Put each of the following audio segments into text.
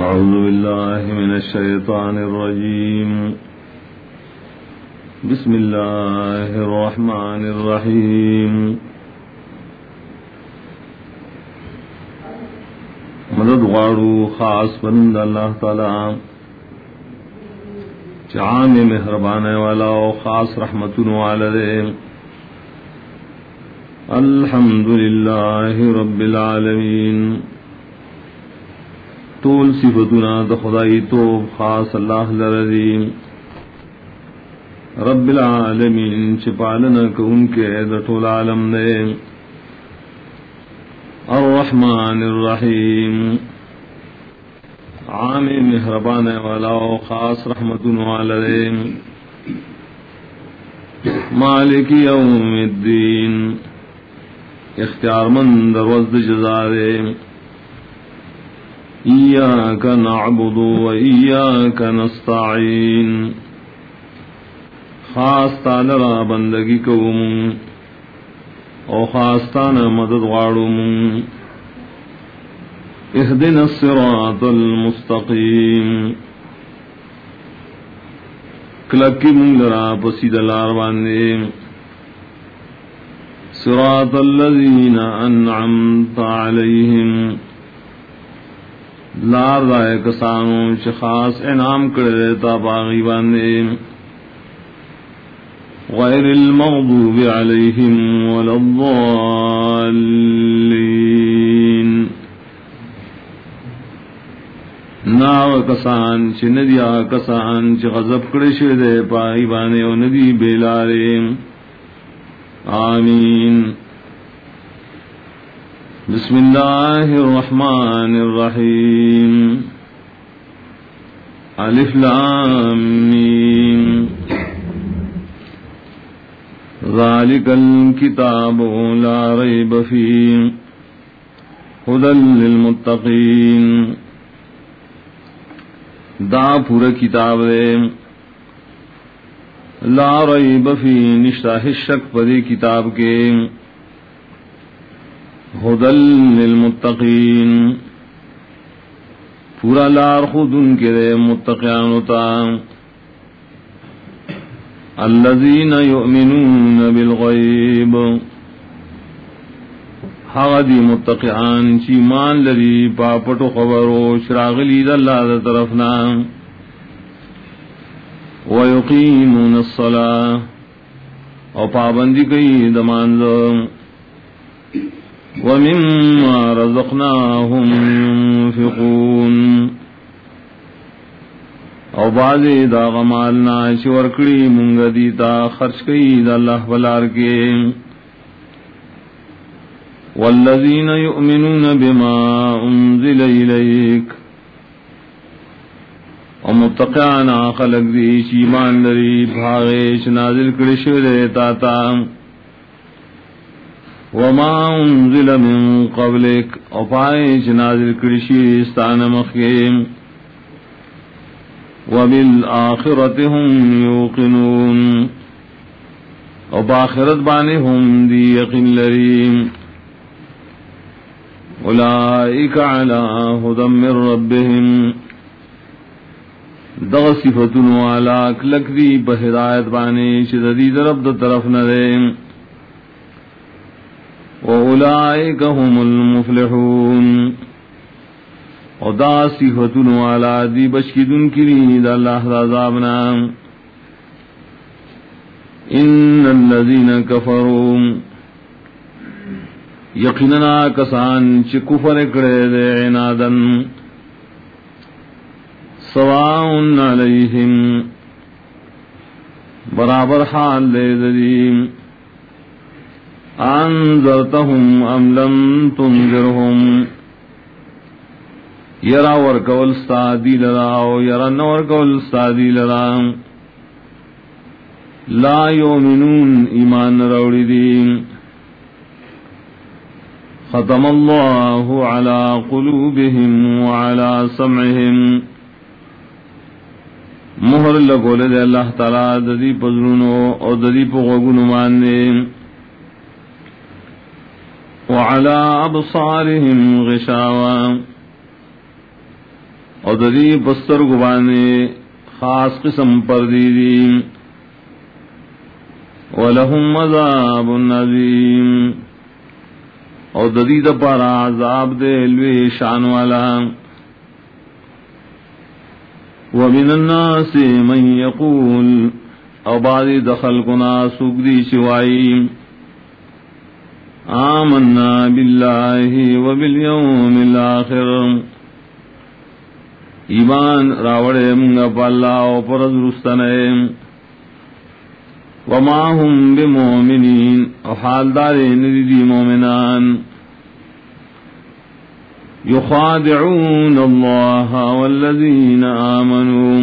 أعوذ بالله من الشيطان الرجيم. بسم الله الرحمن الرحيم. مدد غارو خاص بند اللہ تعالی عام مہربان والا و خاص رحمت والدے. الحمد للہ رب العالمین. طول صفتنا دا خدای تو خاص اللہ لرزیم. رب العالمین چپالنا کو ان کے دا طول عالم دے. الرحمن الرحیم عام مہربان والا و خاص رحمت والدے. مالک یوم الدین اختیار مند روز جزا دے. ایاک نعبد و ایاک نستعین خاص تعالی را بندگی کوم او خاص تانا مدد غاڑم. اهدنا الصراط المستقیم کلکی من لرا پسید لار باندے. صراط الذین انعمت علیہم لار دائے کسانو چھ خاص انعام کرے تا باغی باندے. غیر المغضوب علیہم ولا الضالین ناو کسان چھ ندیا کسان چھ غضب کرے شدے پاغی باندے و ندی بیلارے. آمین. بسم اللہ الرحمن الرحیم. الف لام میم ذالک الکتاب لا ریب فیہ ھدی للمتقین. دا پورا کتاب ہے لا ریب فیہ نشتہ شک پدی کتاب کے. ھدی للمتقین پورا لار خود ان کے دے متقیان ہوتا. الذین یؤمنون بالغیب حغدی متقیان چی مان لری پاپٹو خبرو شراغلی دا اللہ دا طرفنا. ویقیمون الصلاة او پابندی کئی دمانزو. وَمِمَّا رَزَقْنَاهُمْ يُنْفِقُونَ او بعضی دا غمالنا شورکڑی منگ دیتا خرچ کئی دا اللہ بلار کے. وَالَّذِينَ يُؤْمِنُونَ بِمَا أُنزِلَ إِلَيْكَ او متقیانا خلق دی شیمان لری بھاغیش نازل کرشو دیتا تا. وما انزل من قبلک او پائش نازل کرشی استان مخیم. وبالآخرت هم یوقنون او باخرت بانے هم دی یقین لریم. اولئک علی ھدی من ربهم دغ صفتن والا کلک دی بہدایت بانے شدید رب دا طرف ندیم. وَأُولَئِكَ هُمُ الْمُفْلِحُونَ او دا صفتن والا دی بشکدن کری دا اللہ دا عذابنا. ان الذین کفروا یقیننا کسان چی کفر کرے دے عنادن. سواء علیہم برابر حال دے دیم. انذرتهم ام لم تنذرهم یرا ورکول استادی لرا او یرا نورکول استادی لرا. لا یؤمنون ایمان روڑی دین. ختم اللہ علی قلوبهم وعلی سمعهم مہر لگولے دے اللہ تعالی ددی پزرونو اور ددی پغوگونو ماننے. وعلى أبصارهم غشاوة اور دری بستر گبانے خاص قسم پر دیدی وَلَهُمْ عَذَابٌ عَظِيمٌ اور ددید پر عذاب دے لوی شان والا وَمِنَ النَّاسِ مَن يَقُولُ اور بعضی دخل کنا سگدی شوائی آمنا باللہ وبالیوم الآخر ایمان راوڑے منگا پا اللہ و پرز رستنے وما هم بمؤمنین اور حال دار ندی مومنان یخادعون اللہ والذین آمنوا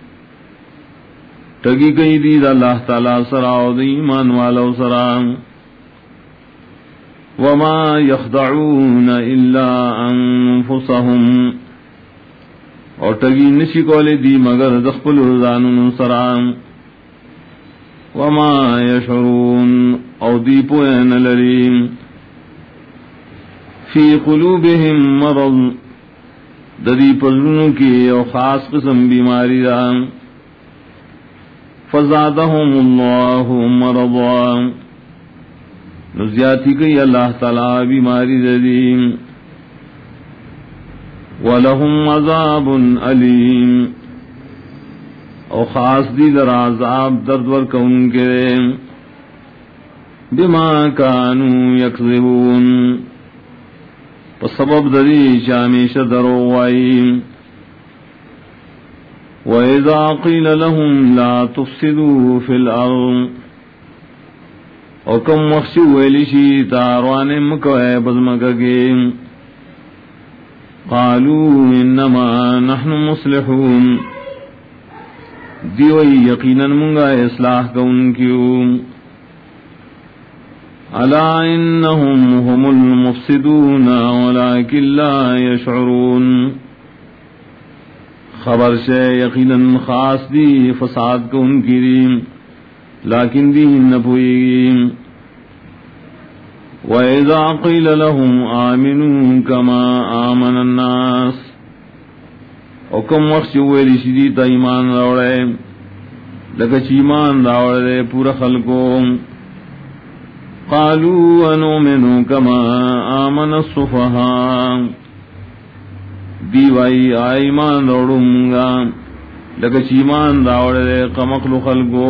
تگی گئی دید اللہ تعالی سرا و ایمان والو سرا وما یخدعون الا انفسهم اور تگی نشی کولے دی مگر دخپل رضانون سرا وما یشعرون او دی پوین لریم فی قلوبهم مرض ددی پزنوں کی او خاص قسم بیماری دا فزادهم اللہ مرضا نزیاتی کی اللہ تعالی بیماری ددی ولهم عذاب علیم او خاص دی در عذاب درد ور کون کے بما کانوا یکذبون سبب دری شامیش دروائی وَإِذَا قِيلَ لَهُمْ لَا تُفْسِدُوا فِي الْأَرْضِ اور کم وقت ویلیشی تاروانے مکوئے بزمکگے قالوا انما نحن مصلحون دیوئی یقیناً منگا اصلاح کا ان کیوں الا انہم هم المفسدون ولكن لا يشعرون خبر سے یقیناً خاص دی فساد کا ان کی لیکن دین نہ پوئی وَإِذَا قِيلَ لَهُمْ آمِنُوا كَمَا آمَنَ النَّاسِ اور کم وقت ویلی شدید ایمان راوڑے لکچ ایمان راوڑے پورا خلقو قالوا انؤمن كما آمن السفهاء دیوائی ایمان راوڑوں لکچ ایمان راوڑے قمقل خلقو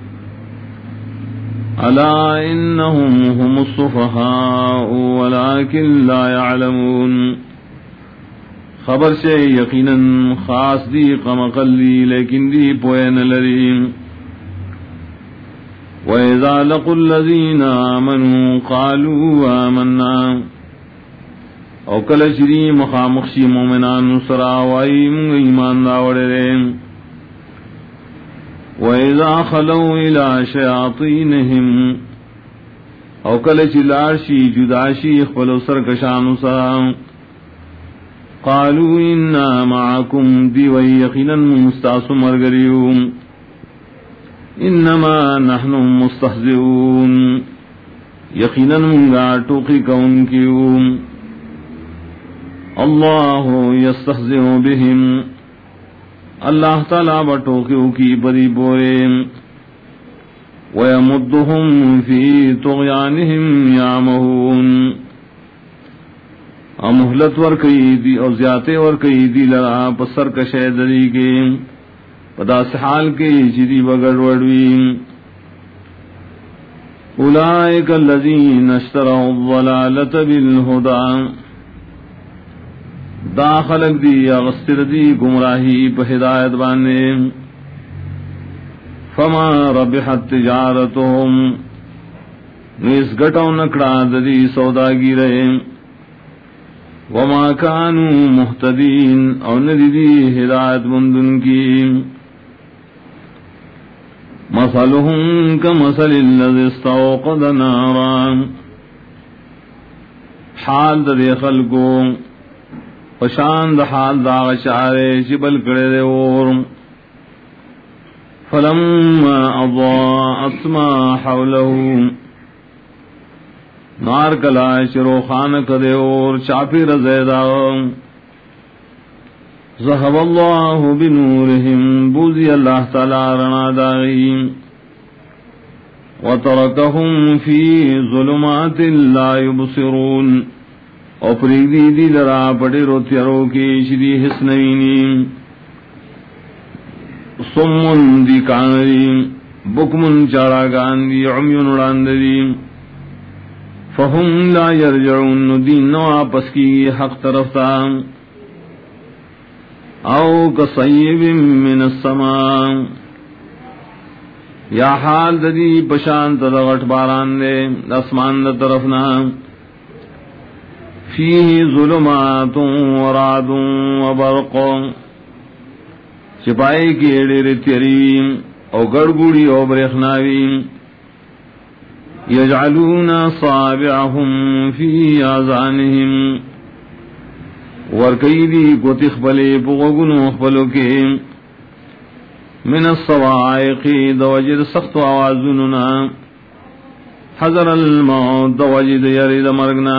الا انہم هم السفهاء ولكن لا يعلمون خبر سے یقیناً خاص دی قمقلی لیکن دی پوین لریم وَإِذَا لَقُوا الَّذِينَ آمَنُوا قَالُوا آمَنَّا او کلچری مخامخشی مومنان سراوائیم ایمان داوڑے وَإِذَا خَلَوْا إِلَى شَيَاطِينِهِمْ او کلچ لارشی جداشی اخبلو سرکشانو سرام قالوا انا معكم دی و یقینا مستاس مرگریوم انما نحن مستهزئون یقینا منگا ٹوکی کون کیوم اللہ یستهزئ بهم اللہ تعالی بٹوکیو کی بری بورے ویمدهم فی طغیانهم یعمہون مہلت ور کئی دی اور زیادے ور کئی دی لرا پسر کشے دری کے پدا سحال کے جدی بگڑ وڑوی اولئک الذین اشتروا الضلالۃ بالہدی دا خلق دی اغسر دی گمراہی پہ ہدایت بانے فما ربحت تجارتهم نیس گٹو نکڑا دی سوداگی رہے وما كانوا مهتدين او ندی ہدایت مندن کی مثلهم كمثل الذي استوقد نارا حال دے خلقو پشاند حال دا شعرے شبل کرے دے اور فلما اضاءت ما حوله نار کلا شرو خان کدے اور چاپی رزیدہ ذهب الله بنورهم بوزي الله تعالى رنا داغیم وتركهم في ظلمات لا يبصرون او پریدی دی لرا پڑی روتیارو کی شدی حسنینی سمن دی کانری بکمن چاراگان دی عمیون اڑاند دی فهم لا یرجعون دین نو آپس کی حق طرف تا او کصیب من السماء یا حال دی پشانت دغٹ باران دے اسمان دا طرفنا فیہ ظلمات ورعد وبرق چپائی کی اڑیر تیریم او گڑگوڑی او برخناویم یجعلون صابعهم فی آذانہم ورقیدی کو تخبلے پغگنو اخبلو کے من الصواعق دوجد سخت آوازننا حذر الموت دوجد یرد مرگنا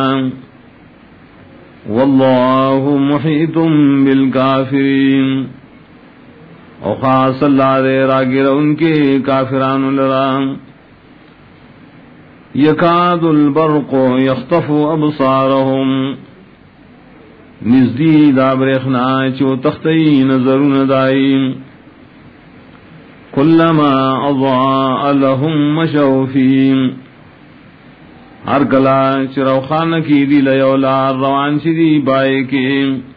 واللہ محیط بالکافرین او خاص اللہ دے راگر ان کے کافران لرام یکاد البرق یخطف ابصارهم نزدی دابرخنا چو تختی نظرون دائیم کلما اضاء لهم مشوا فیم ہر کلا چرو خان کی دی لیولا روان شدی بائے کے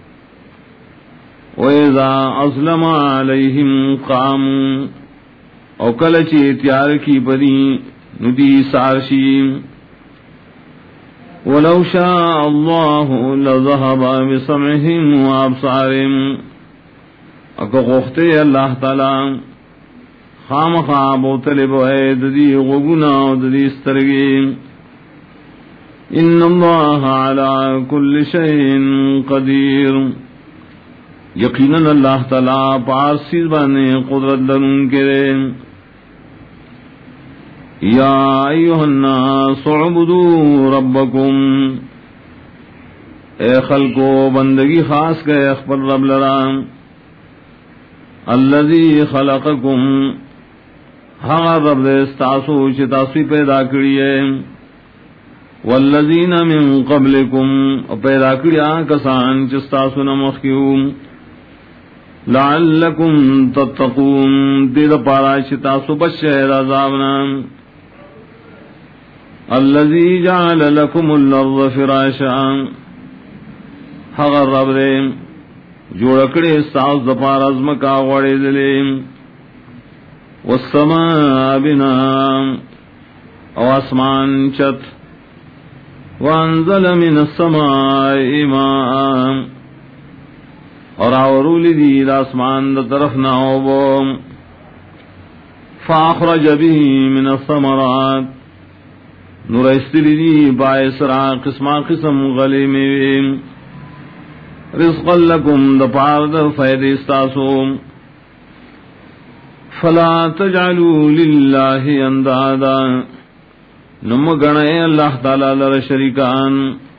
وَإِذَا أَظْلَمَ عَلَيْهِمْ قَامُوا او کلچی تیار کی پدی ندی سارشی وَلَوْ شَاءَ اللَّهُ لَذَهَبَ بِسَمْعِهِمْ وَأَبْصَارِهِمْ اکو غفتے اللہ تعالی خام خواب و طلب وید دی غگنا و دی استرگی ان اللہ علی کل شیء قدیر یقیناً اللہ تعالی پارسیز بانے قدرت لرن کرے یا ایوہ الناس عبدوا ربکم اے خلقو بندگی خاص گئے اخبر رب لرام الذی خلقکم ہاں رب دے استاسو چتاسی پیدا کریے والذین من قبلکم پیدا کریا کسان چستاسو نمخیوم لعلکم تتقون دید پارا چتاسو بشہر عذابنا الذی جعل لکم الارض فراشا حغر رب دے جوڑکڑے استاس دپار ازمکا غوڑے دلے والسماء بناء او اسمان چت وانزل من السماء ماء اور آورولی دی اسمان دا طرف ناوبو فاخرج به من الثمرات نور استری دی باعثرا قسما قسم غلی میں رزقا لکم دا پار دا فید استاسو فلا تجعلوا للہ اندادا نم گنے اللہ تعالی لر شریکان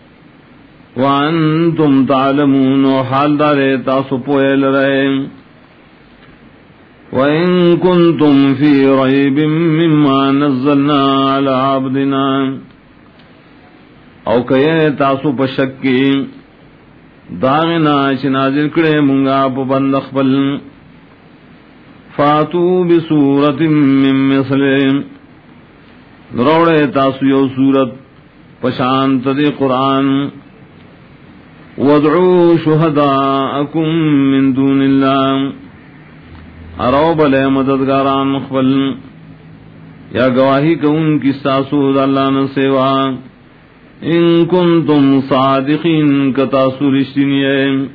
وانتم تعلمون و حال دارے تاسو پوئے لرے وَإِن كُنتُمْ فِي رَيْبٍ مِّمَّا نَزَّلْنَا عَلَى عَبْدِنَا او کہے تاسو پشکی داغنا چنازل کرے منگا پا بندخ بل فاتو بسورت من مثلیم روڑے تاسو یو سورت پشانت دی قرآن وادعو شہداءکم من دون اللہ ارو بلے مددگاران مخبل یا گواہی کہ ان کی ساسو اللہ نے سیوا ان کنتم صادقین کتاسو رشتنیے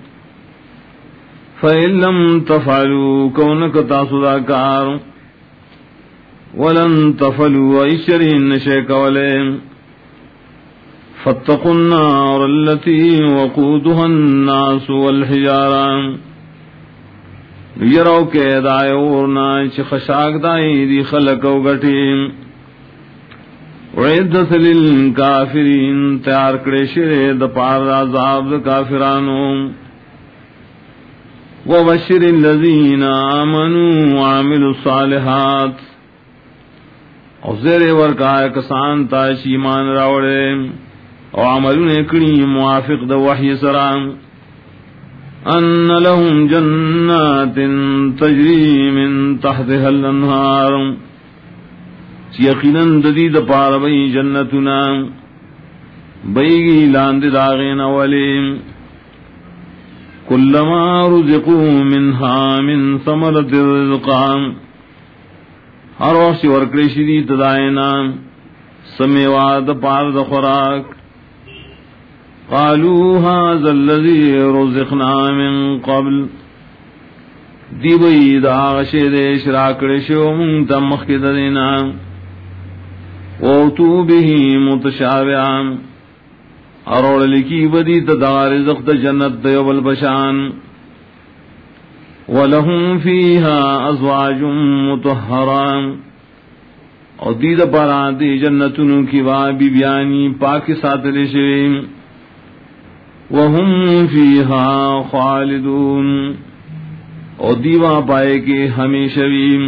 فَإِن لَّمْ تَفْعَلُوا كَوْنَكَ تَاسُدَا كَارُ وَلَن تَفْعَلُوا وَإِشْرِهِنَّ شَيْكَ وَلَيْمْ فَاتَّقُوا النَّارَ الَّتِي وَقُودُهَا النَّاسُ وَالْحِجَارَةُ یرو کے دائے اورنا چھ خشاک دائی دی خلق و گٹیم وعدت للکافرین تیار کڑے شرے دا پار عذاب دا کافرانوں وبشر الذین آمنوا وعملوا الصالحات اور زیر ورکائے کسان تاش ایمان راوڑے اور عملون اکڑی موافق دا وحی سرام ان لهم جنات تجری من تحتها الانہار یقیناً ددید پار بئی جنتنا بیگی لاند داغین ولیم کلما رزقوا منها من ثمرۃ الرزق ہر وقت ورکڑی شدی تدائنا سمیواد پار د خوراک قالوا هذا الذي رزقنا من قبل دی بئی دا غشی دے شراکڑ شو منتا مخید دینا ووتو به متشابعان اروڑ لکی بدی تا رزق دا جنت دیو بالبشان ولهم فیها ازواج مطہران اور دید پارا دی جنتنو کی بی بیانی پاک ساتھ شویم وهم فیها خالدون اور دیوا پائے کے ہمیشہ ویم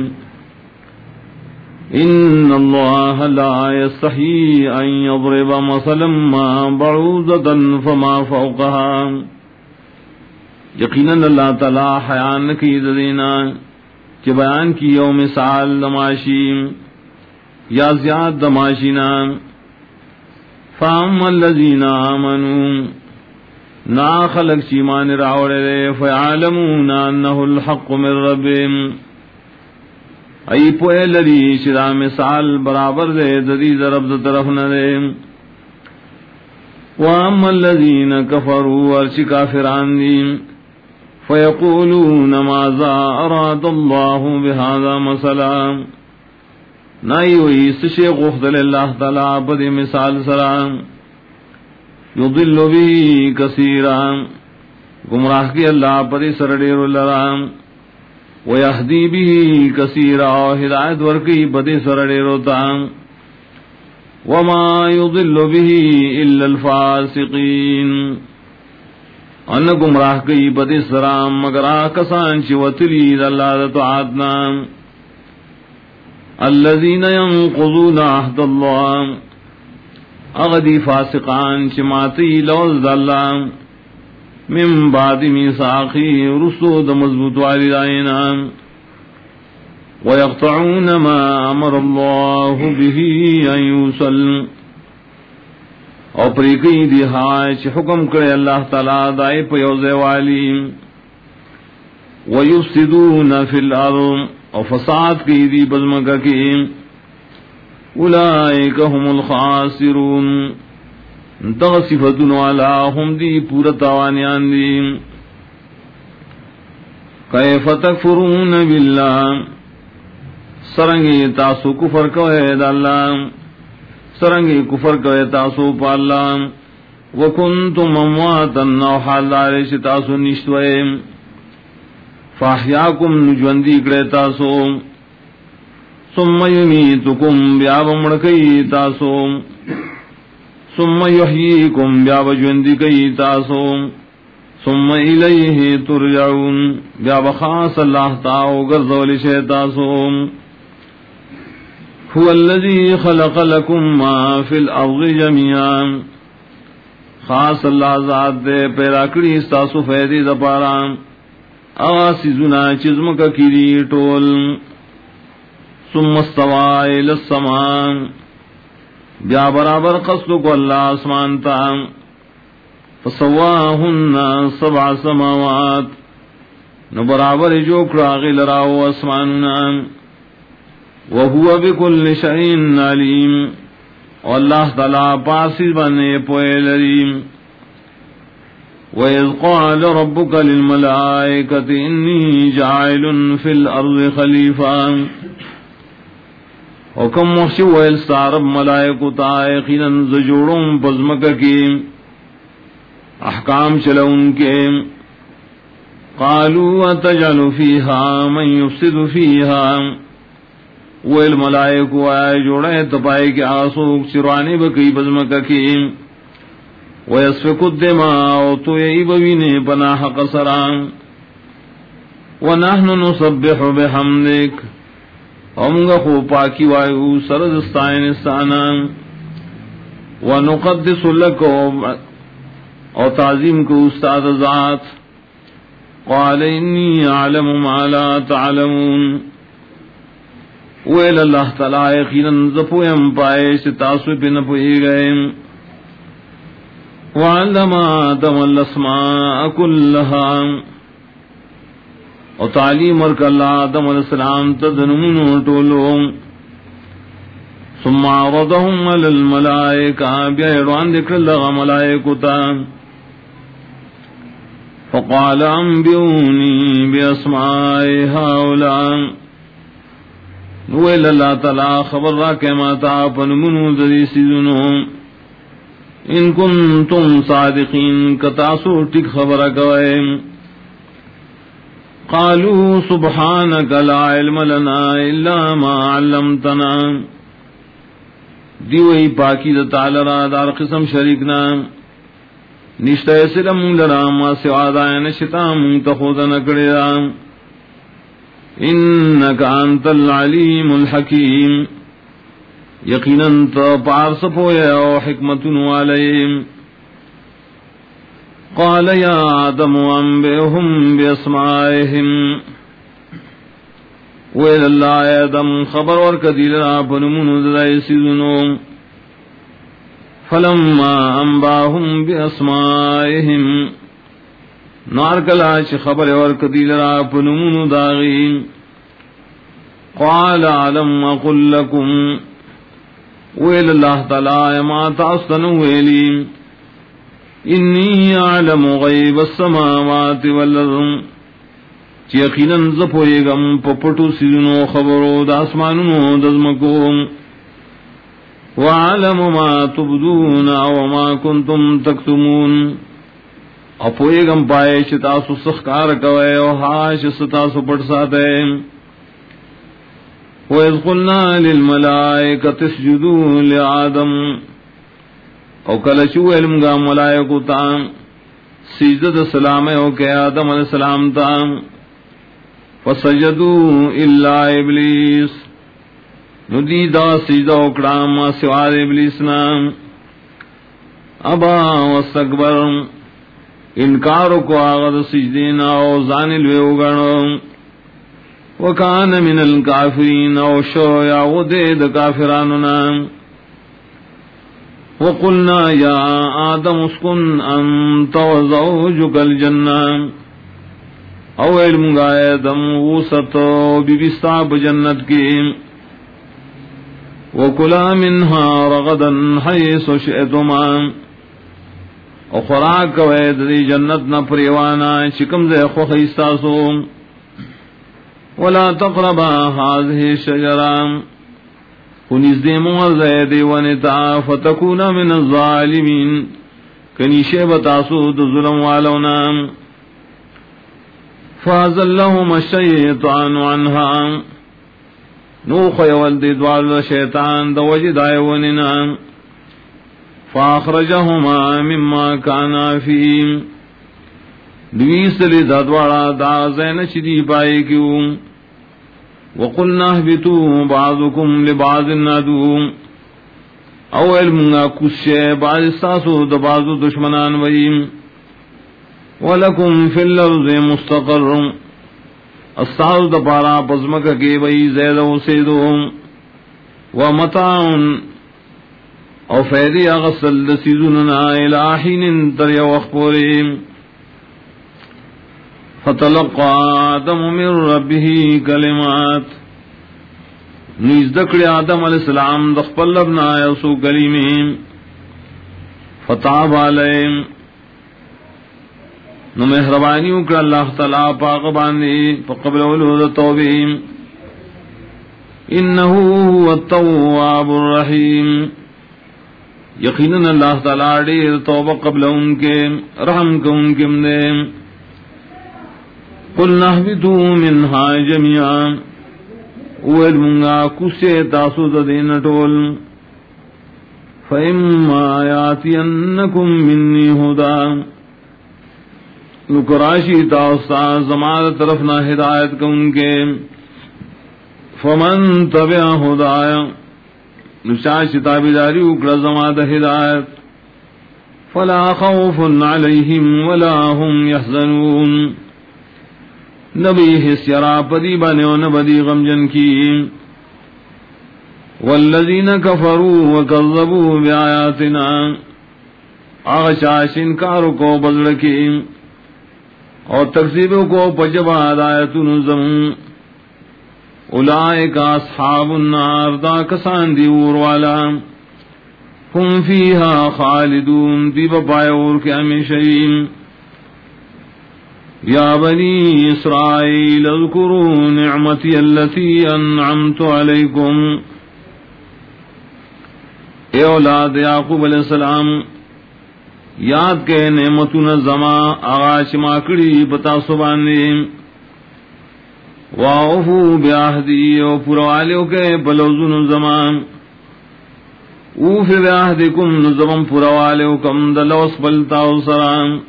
ان اللہ لا یستحی ان یضرب مثلا ما بعوضۃ فما فوقها یقیناً اللہ تعالی حیان کی دینا کہ بیان کی یوم مثال دماشی یا زیاد دماشینا فاما الذین آمنوا نا خلق چیمان راوڑے فیعلمون انہ الحق من ربهم ای پوئے لری شرا مثال برابر دے ددید رب طرف نہ دے واما الذین کفروا ورچ کافران دین فیقولون ماذا اراد اللہ بہذا مثلا نائی وی سشیق اخدل اللہ تعالیٰ بدی مثال سلام یضل بھی کثیرا گمراہ کی اللہ پری سرڈیر لرام ویہدی بھی کثیرا ہدایت ورکی بدی سرڈیر تام وما یضل به الا الفاسقین ان گمراہ کی بدی سرام مگر آکسان چی وطلی اللہ طاعتنا الذین ینقضون عہد اللہ اغدی فاسقان چماتی لوز اللہ من بعد میثاقی رسو د مضبوط والدائنا ویقطعون ما امر اللہ به ان یوصل اور پریکی دیہائے چھ حکم کرے اللہ تعالیٰ دائی پیوزے والی ویفسدون فی الارض اور فساد کی دی بزمگہ کی اولئک هم الخاسرون صفتن والا ہم دی پورا تاوانیان دی کیف تکفرون باللہ سرنگی تاسو کفر کوئے دا اللہ سرنگی کفر کوئے تاسو پا اللہ وکنتم امواتا او حال دارش تاسو نشتوئے فاحیاکم نجوندی کرے تاسو ثم یمیتکم بیاب مڑکئی تاسو ثم یحییکم بیاب جوندی کئی تاسو ثم الیہ ترجعون بیاب خاص اللہ تاو گرزولی شیطاسو هو الذی خلق لکم ما فی الارض جميعا خاص اللہ ذات دے پیدا کری استاسو فیدی دپارا آسی زنا چزم کا کری ٹول ثم استوى الى السماء بیا برابر قصد کو اللہ آسمان تا فسواهن 7 سماوات نو برابر جو کراغی لراو آسماننا وهو بكل شيء علیم اور اللہ تعالیٰ پاسی بنے پوئے لریم وَإِذْ قَالَ رَبُّكَ لِلْمَلَائِكَةِ إِنِّي جَاعِلٌ فِي الْأَرْضِ خَلِيفَةً حکم مخشی ویل سارب ملائکو تا یقیناً زجوڑوں بزمکہ کی احکام چلون کے قالوا اتجعل فیہا من یفسد فیہا ویل ملائکو آئے جوڑے تپائے کے آسوک چروانے بکی بزمکہ کی ویسفک الدماء تو یہی بوینے پناہ قصران ونحن نسبح بحمدک امگا خو پاکی وایو سرد استائن استانا ونقدس لکو او تعظیم کو استاد ذات قال انی اعلم ما لا تعلمون ویل اللہ تعالی یقیناً زپویم پائے ستاسو پہ نہ پوئی گئے وعلم آدم الاسماء كلها اور تعلیم ورک اللہ آدم علیہ السلام تدنمونو ٹولو ثم عرضهم على الملائکہ بیعروان ذکر لغا ملائکتا فقال انبئونی باسماء هؤلاء ویل اللہ تعالی خبر را کہ ماتا پنمونو ذری سیزنو ان کنتم صادقین کتاسو ٹک خبر کوئے قالوا سبحانك لا علم لنا الا ما علمتنا دیوئی پاکی دا تعالی را دار قسم شریکنا نشتہ سلم لرا ما سوا دائن شتا منتخوض نکڑی را انک انت العلیم الحکیم یقیناً تو پارس پویا و حکمتن والیم قال یا آدم انبئهم باسمائهم ویل اللہ آدم خبر ورکدی لرا پنمونو درائی سیزنو فلما انباهم باسمائهم نار کلاچ خبر ورکدی لرا پنمونو داغی قال علم اقل لکم ویل اللہ تعالی ما تاستنو ویلی انی اعلم غیب السماوات والارض یقیناً زپویگم پپٹو سیزنو خبرو داسمانو دزمکو وعلم ما تبدون وما کنتم تکتمون اپویگم پائے شتاسو سخکار کوئے و حاش ستاسو پڑ ساتے وَإِذْ قُلْنَا لِلْمَلَائِكَةِ اسْجُدُوا لِآدَمَ او کلچو علم گا ملائکو تا سجدہ سلام او کہ آدم علیہ السلام تا فسجدوا الا ابلیس ندی دا سجدہ اکڑام سوار ابلیس نام ابا واستکبر انکارو کو آغد سجدینا او زانل ویو گنو وکان من الکافرین او شو یا غدید کافراننا وقلنا یا آدم اسکن انت وزوجک الجنہ او علم گا آدم غوثتو ببستاب جنت کی وکلا منها رغدا حیث شئتما او خوراک کوید دی جنت نا پریوانا چکم زی خوخیستاسو ولا تقربا هذه الشجرة ونزدی موزید ونتا فتکونا من الظالمین کنیشے بتاسو دو ظلم والونا فازلہم الشیطان عنها نوخ یولد دوال شیطان دو وجد آئیوننا فاخرجہما مما کانا فیم دویس لی دادوارا دا زین چدی پائے کیوں وقلنا اهبطوا بعضكم لبعض عدو او علمنا کشے بعض استاسو دا بعض دشمنان ویم ولکم فی الارض مستقر استاسو دا پارا پزمک کے وی زید و سیدو ومتاعن او فیدی اغسل دا سیدننا الہین تر یو اخبوریم فتلقى آدم من ربه کلمات نزدکڑ آدم علیہ السلام دخپل لبنا یسو کلیمین فتاب علیہم نو مہربانیوں کر اللہ تعالیٰ پاک باندی فقبل ولود توبیم انہو هو التواب الرحیم یقیناً اللہ تعالیٰ دیر توبہ قبل ان کے رحم کو ان کے مدے قلنا اهبطوا منها جميعا وَالْمُنْغَا كُسِّ تَاسُودَ دِينَ ٹول فَإِمَّا يَاتِيَنَّكُمْ مِنِّي هُدًى نکراشی تاستا زمان طرفنا ہدایت کو ان کے فمن تبع ہدایا نشاش تابداری اکڑا زمان ہدایت فلا خوف علیہم ولا هم يحزنون نبی حسیرا پدی بانے و نبدی غمجن کی والذین کفروا وکذبوا بآیاتنا آغشاش انکاروں کو بزرکی اور تکذیبوں کو پجبا ہدایت نظم اولئک اصحاب النار دا کسان دی اور والا ہم فیہا خالدون دی بپائے اور کے ہمیشہیم یا بنی اسرائیل اذکروا نعمتی اللتی انعمت علیکم اے اولاد یعقوب علیہ السلام یاد کے نعمتون زما آغاش ماکڑی بتا سبانے واوفو بیاہدی و پروالیو کے بلوزن زمان اوفی بیاہدکم نظمم پروالیو کم دلوس بلتاو سرام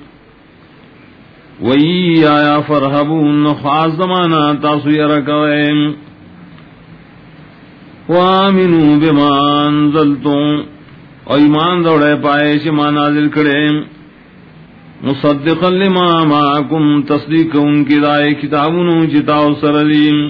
وی آیا فرحبون خاص زمانا تاسو یرکویم وآمنوا بما انزلتم اور ایمان دوڑے پائے شما نازل کرے مصدقا لما معکم تصدیق ان کی دائے کتابنو جتاو سردیم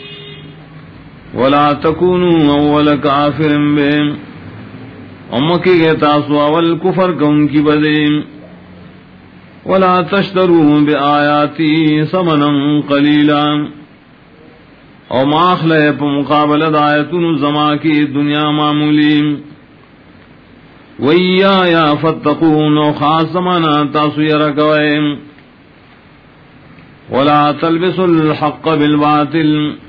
ولا تکونوا اول کافر بیم امکی گئے تاسو اول کفر کن کی بدیم ولا تشتروا بآیاتی ثمنا قلیلا او ماخلے پا مقابل دایتن زما کی دنیا معمولیم وَإِيَّايَ فَاتَّقُونَ خاص زمانہ تاسو یرکوئے وَلَا تَلْبِسُوا الْحَقَّ بِالْبَاطِلِ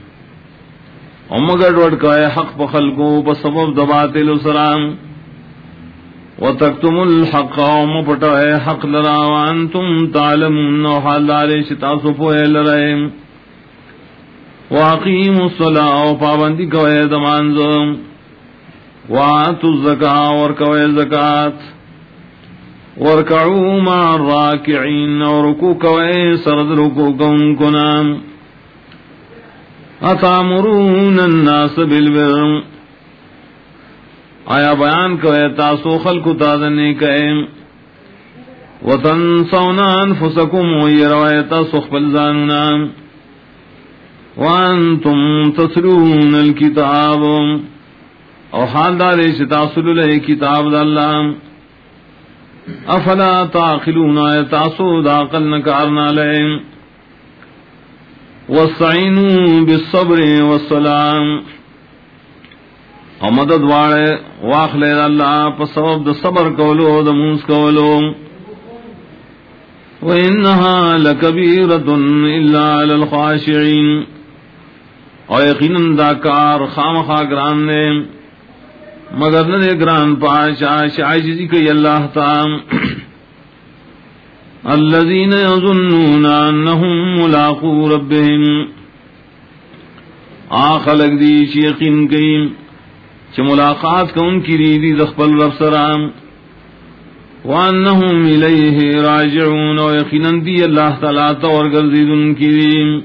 امگر وڑکوئے حق بخلقو بسبب دباطل سرام وَتَكْتُمُوا الْحَقَّ وَمُپٹوئے حق لرا وَأَنْتُمْ تَعْلَمُونَ وحالدارِ شتاسو پوئے لرائے وَأَقِيمُوا الصَّلَاةَ وَپابندی کوئے دمانزم وَآتُوا الزَّكَاةَ وَرْكَوْا الزَّكَاةَ وَارْكَعُوا مَعَ الرَّاكِعِينَ وَرُكُوعْ كَوْا سرد رکوع کنام أَتَأْمُرُونَ النَّاسَ بِالْبِرِّ آیا بیان کوئے تاسو خلق تادنے کئے وَتَنْسَوْنَ أَنفُسَكُمْ وَيَرَوَيَ تاسو خپل ځانونه وَأَنْتُمْ تَتْلُونَ الْكِتَابَ او حال دارے ستاسل لئے کتاب دا اللہ افلا تعقلون تاسو دا عقل نکارنا لئے واستعینوا بالصبر والسلام او مدد وارے واخلے اللہ پا سبب دا صبر کولو دا موس کولو وَإِنَّهَا لَكَبِيرَةٌ إِلَّا عَلَى الْخَاشِعِينَ او یقیناً دا کار خامخا گران نے مگر نہ گران پاشا عاجزی کی اللہ تعالی الذین یظنون انہم ملاقو ربہم خلق دی یقین کی کہ ملاقات کا ان کی ریدی دخبل رب سرام وانہم الیہ راجعون و یقیناً دی اللہ تعالی تور گردید ان کی دیم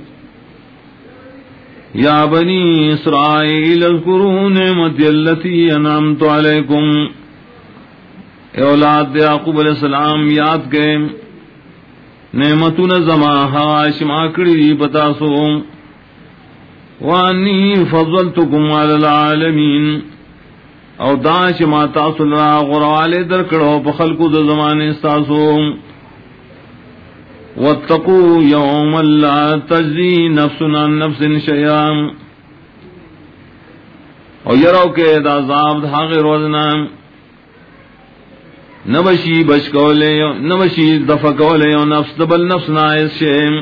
یا بنی اسرائیل اذکروا نعمتی اللتی انعمت علیکم اے اولاد یعقوب علیہ السلام یاد کے نعمتنا زما ہاشم آکڑی بتاسو وانی فضلتکم علی العالمین او داش ما تاسو را غروالے درکڑو پخلقو دا زمان استاسو واتقوا يوما لا تجزي نفس عن نفس شيئا او یرو کے دا عذاب دھاغ روزنا نبشی بچ کولے نبشی دفع کولے نفس دبل نفس نائس شیم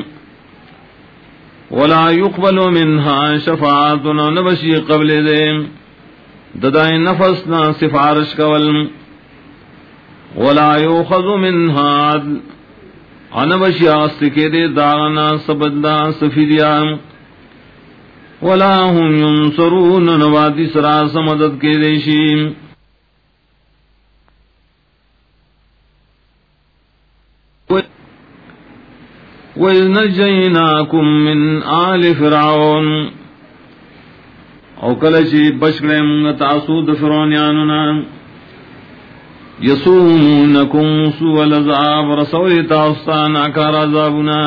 ولا يقبل منها شفاعتنا نبشی قبل دے ددائے نفس نا سفارش کول ولا يؤخذ منها عدل انبشی آست کے دے داغنا سبدلا سفیدیا ولا هم ينصرون نوادی سراس مدد کے دیشی وَإِذْ نَجَّيْنَاكُمْ مِنْ آلِ فِرْعَوْنَ او کلچی بشکڑے منگ تاسو د فرعونانونا یسومونکم سوء العذاب رسول تاستان اکار عذابنا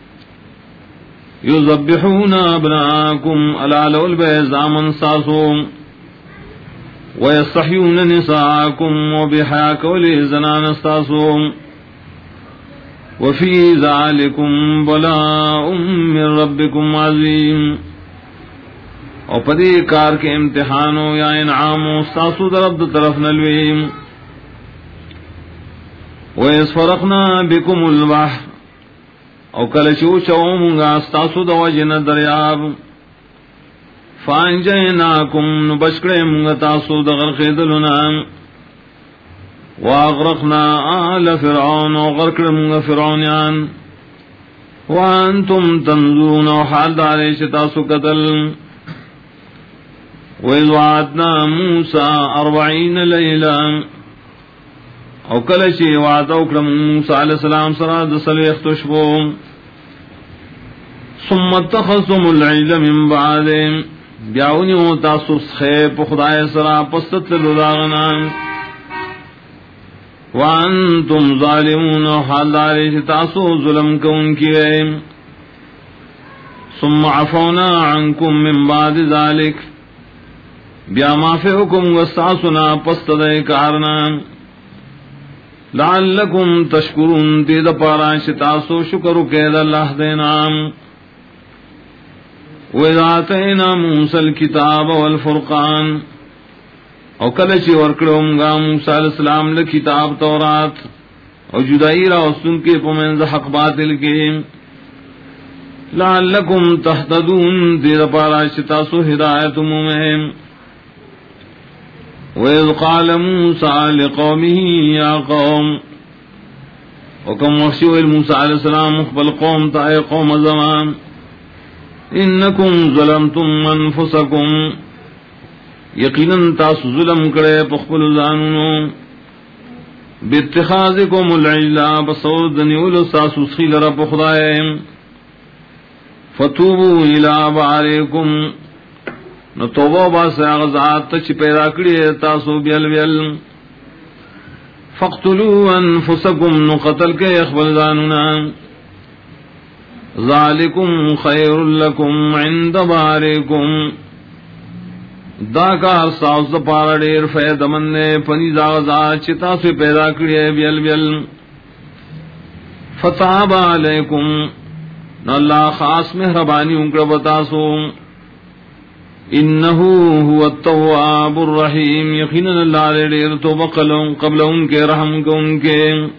یذبحون ابناءکم علالو البیزامن ساسو ویستحیون نساءکم وبحاک ولی زنان استاسو وفی ذالکم بلاء من ربکم عظیم او پدی کار کے امتحانو یا انعامو استاسو درب طرف نلویم وَإِذْ فَرَقْنَا بِكُمُ الْبَحْرَ او کلچو چومنگا استاسو دواجن دریاب فَأَنْجَيْنَاكُمْ نبشکڑے منگا تاسو دغرق دلنا وَأَغْرَقْنَا آلَ فِرْعَوْنَ وغرقڑ منگا فرعونیان وَأَنْتُمْ تَنْظُرُونَ وحال دارے شتاسو قتل وَإِذْ وَعَدْنَا مُوسَىٰ 40 لَيْلًا او کلچی وعد اکرم موسیٰ علیہ السلام سرا دسل اختشبو ثم اتخذتم العجل من بعد بیاونیو تاسو خیب خدای سرا پستت لداغنا وانتم ظالمون حال داری تاسو ظلم کون کی گئے ثم عفونا عنکم من بعد ذالک بیا معافی حکم وستاسنا پستدے کارنا لعلکم تشکرون دید پارا شتاسو شکرو کید اللہ دینام وَإِذْ آتَيْنَا مُوسَى الْكِتَابَ وَالْفُرْقَانَ او کلچی ورکڑومگا موسیٰ علیہ السلام لکتاب تورات او جدائی راستن کے پمنز حق باطل کے لعلکم تہتدون دید پارا شتاسو ہدایت ممہم وَإِذْ قَالَ مُوسَىٰ لِقَوْمِهِ يَا قَوْمِ وَكَمْ وَخْشِوَ الْمُوسَىٰ عَلَيْهِ السَّلَامُ اخبر قوم تائے قوم زمان اِنَّكُمْ ظَلَمْتُمْ أَنفُسَكُمْ یقیناً تاسو ظلم کرے پخبل زانونو بِاتِّخَاذِكُمُ الْعِجْلَ بَصَوْدَ نِوْلُ ساسو سخیل رب خدائم فَتُوبُوا إِلَىٰ بَعَرِكُمْ نو توبہ باس اغزات تچ پیدا کری تاسو بیل بیل فقتلوا انفسکم نو قتل کے اخبر زانونا ذالکم خیر لکم عند بارکم دا کار ساوز دا پارا دیر فید مننے پنیز اغزات چی تاسو پیدا کری بیل بیل فتاب علیکم نو اللہ خاص مہربانی انکر بتاسو انہو هو التواب الرحیم یقینا اللہ دیر توبہ قبل ان کے رحم کو ان کے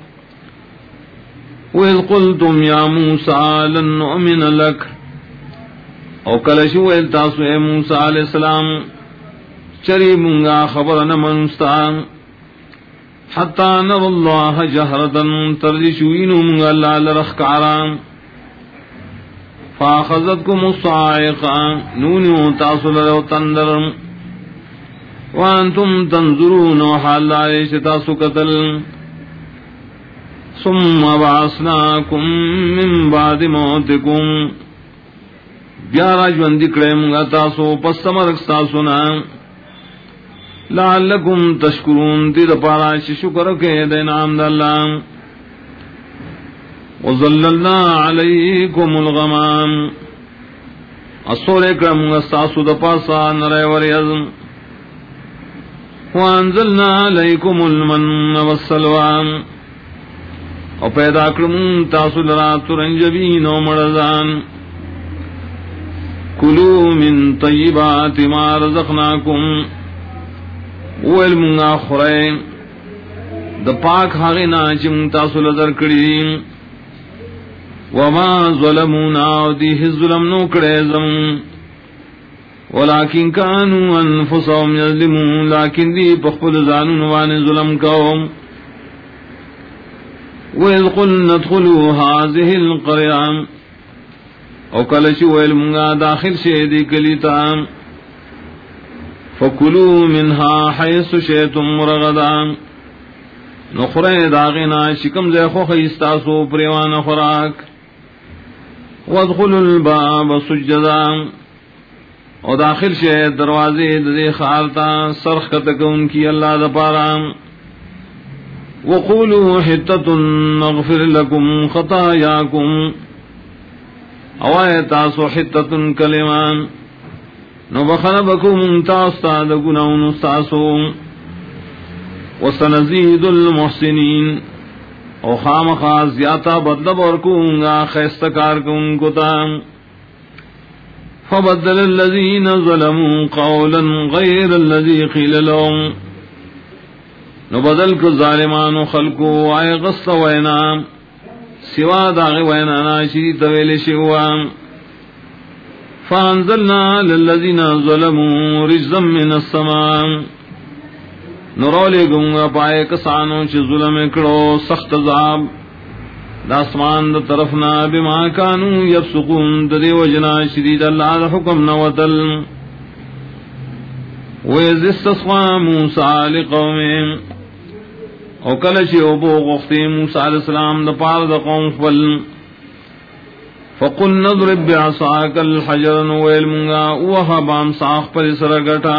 وَإِذْ قُلْتُمْ يَا مُوسَىٰ لَن نُؤْمِنَ لَكَ او کلشو التاسو اے موسیٰ علیہ السلام چری منگا خبر نمنستان حتی نر اللہ جہرتن تردشوینو منگا اللہ لرخکاران فاخذتكم الصاعقة نونو تاسل لو تندر وانتم تنظرون وحال عيش تاسو قتل ثم بعثناكم من بعد موتكم بیارا جوان دکڑیم گا تاسو پس مرک تاسونا لعلکم تشکرون دید پارا شکر کے دینام داللہ وَظَلَّلْنَا عَلَيْكُمُ الْغَمَامِ اصول اکرم استاسو دپاسا نرے وریضم وَانزَلْنَا عَلَيْكُمُ الْمَنَّ وَالسَّلْوَامِ او پیدا کرم تاسو لرا ترنجبین و مرزان کلو من طیبات ما رزقناکم ویلمنگا خورین دا پاک حاغینا چم تاسو لذر کریم وما ظلمونا ودیہ الظلم نو کڑیزم ولیکن کانو انفسهم یظلمون لیکن دی پخپل زانون وان ظلم کوم وَإِذْ قُلْنَا ادْخُلُوا هَٰذِهِ الْقَرْيَةَ او کلچ ویلمنگا داخل شیدی کلیتا فَكُلُوا مِنْهَا حَيْثُ شِئْتُمْ رَغَدًا نخرے داغنا شکم زے خوخ استاسو پریوان خوراک وادخلوا الباب سجدا اور داخل شے دروازے دے خارتا سرخ کتک ان کی اللہ دا پارا. وقولوا حتۃ نغفر لكم خطاياكم اوائے تاسو حتۃ کلمان نو بخنبکم تاستا دا گناہن تاسو. وسنزيد المحسنین او خامخا زیادہ بدلب اور کوں گا خیستکار کن کو تام. فبدل الذين ظلموا قولا غير الذي قيل لهم نو بدل کو ظالمان خلقو آئے غصت وینا سوا داغ وینا ناشری طویل شوا. فانزلنا للذين ظلموا رجزا من السماء نو رولے گونگا پائے کسانو چی ظلم اکڑو سخت عذاب داسمان دا طرفنا بما کانو یفسقون ددی وجنا شدید اللہ دا حکم نوتل. وَإِذِ اسْتَسْقَىٰ مُوسَىٰ لِقَوْمِهِ او کلچی او بو غفتی موسیٰ علیہ السلام دا پار دا قوم فل. فَقُلْ نَضْرِبْ بِعَصَاكَ الْحَجَرَ نویل منگا اوہا بام ساخ پر سرگٹا.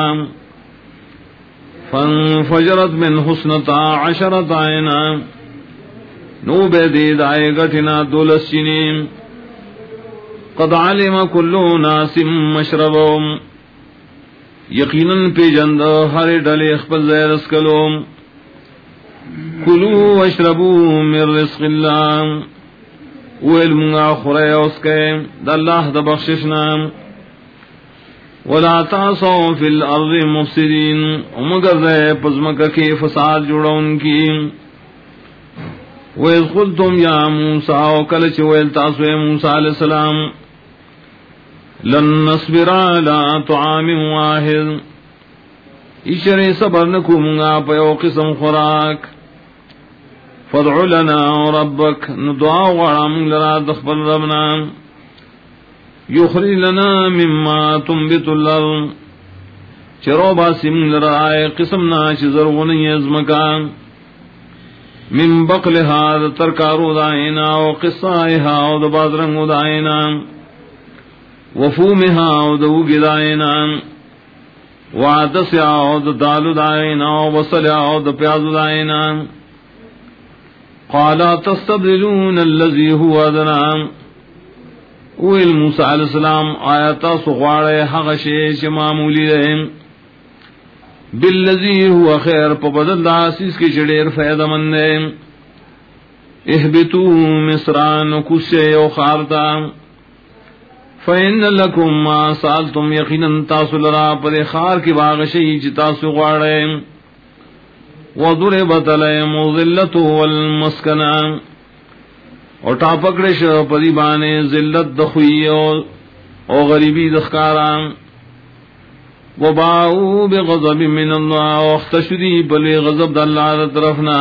فَانْفَجَرَتْ مِنْ حُسْنَتَا عَشَرَةَ عَيْنًا نو بیدید آئے گٹنا دولس چینیم. قد علم کل ناس مشربهم یقیناً پی جند ہر ڈلے اخبر زیرس کلوم. کلو واشربو من رزق اللہ ویلمگا خورے اس کے دا اللہ دا بخششنا. ولا تعصوا فی الارض مفسدین مگر رہے پزمکہ کے فساد جوڑا ان کی. وَإِذْ قُلْتُمْ يَا مُوسَىٰ وَكَلَچِ وَيَلْتَاسُ مُوسَىٰ علیہ السلام لَن نَّصْبِرَ عَلَىٰ طَعَامٍ وَاحِدٍ اشرے صبر نکو منگا پیو قسم خوراک. فَادْعُ لَنَا رَبَّكَ ندعا وعلا من لرا دخبر ربنا. يُخْرِجْ لَنَا مِمَّا تُنبِتُ الْأَرْضُ چرو باسی من لرا آئے قسمنا چی زرغنی ازمکان. من بقلها ترکارو دائنا وقصائها و دبادرنگو دائنا وفومها و دوگی دائنا وعدسها و دالو دائنا وبصلها و دپیازو دائنا. قالا تستبدلون الذي هو ادنا ویل موسیٰ علیہ السلام آیتا سغوارے حق شیش معمولی رہن بالذی ہوا خیر پا بدل دا عزیز کی جڑیر فیدہ من دے. احبتو مصران کسے و خارتا فإن لکم ما سالتم یقیناً تاسو لرا پر خار کی باغشی چی تاسو غوارے. وضربت علیہم الذلۃ والمسکنہ اور ٹاپکڑش پری بانے ذلت دخوی اور غریبی دخکاران. وباؤوا بغضب من اللہ واختشدی بلے غضب اللہ طرفنا.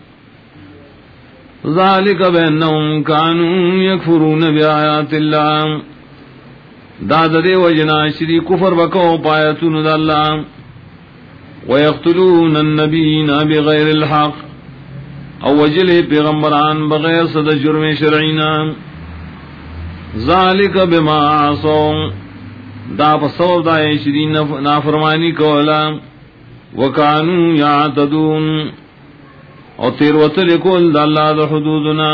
ذالک بأنہم کانوا یکفرون بآیات اللہ داد دے وجنا شری کفر بکو پایتون اللہ. ویقتلون النبیین بغیر الحق او وجل پیغمبران بغیر صد جرم شرعینا. ذالک بما عصوا دا پسو دا شری نافرمانی کولا. وکانو یعتدون اور تیروتل کول دا اللہ دا حدودنا.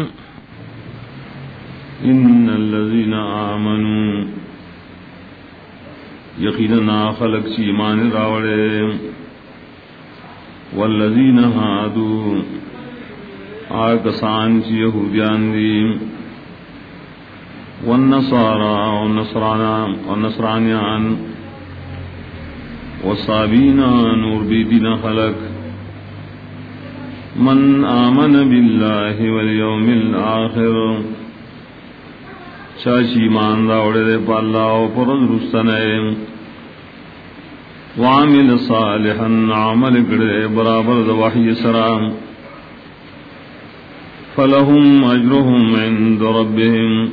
ان الذین آمنوا یقیننا خلق چی ایمان راوڑے. والذین ہادو آکسان چی یہودیان دی. والنصارى والنصرانیان والصابین نور بیدین خلق. من آمن باللہ والیوم الآخر چاچی ایمان راوڑے دے پا اللہ و پرد رستنے. وعمل صالحا عمل کرے برابر دا وحی سرام. فلہم اجرہم عند ربہم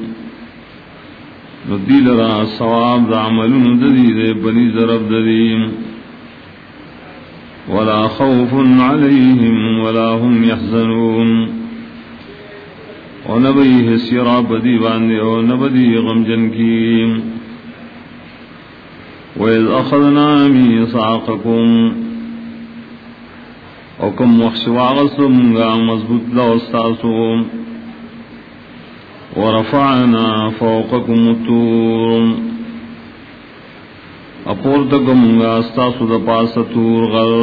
ندیل را ثواب دا عملون ددی بنی ضرب ددی. ولا خوف علیہم ولا هم يحزنون اور نبی حسیرا بدی باندے اور نبدی غمجن کی وَإِذْ أَخَذْنَا مِيثَاقَكُمْ وَكَمْ وَخْشِوَاغَسْتُمْ گا مضبوط لَوَسْتَاسُ وَرَفَعْنَا فَوْقَكُمُ الطُّورَ اپورتکم گا استاسو دپاس طور غر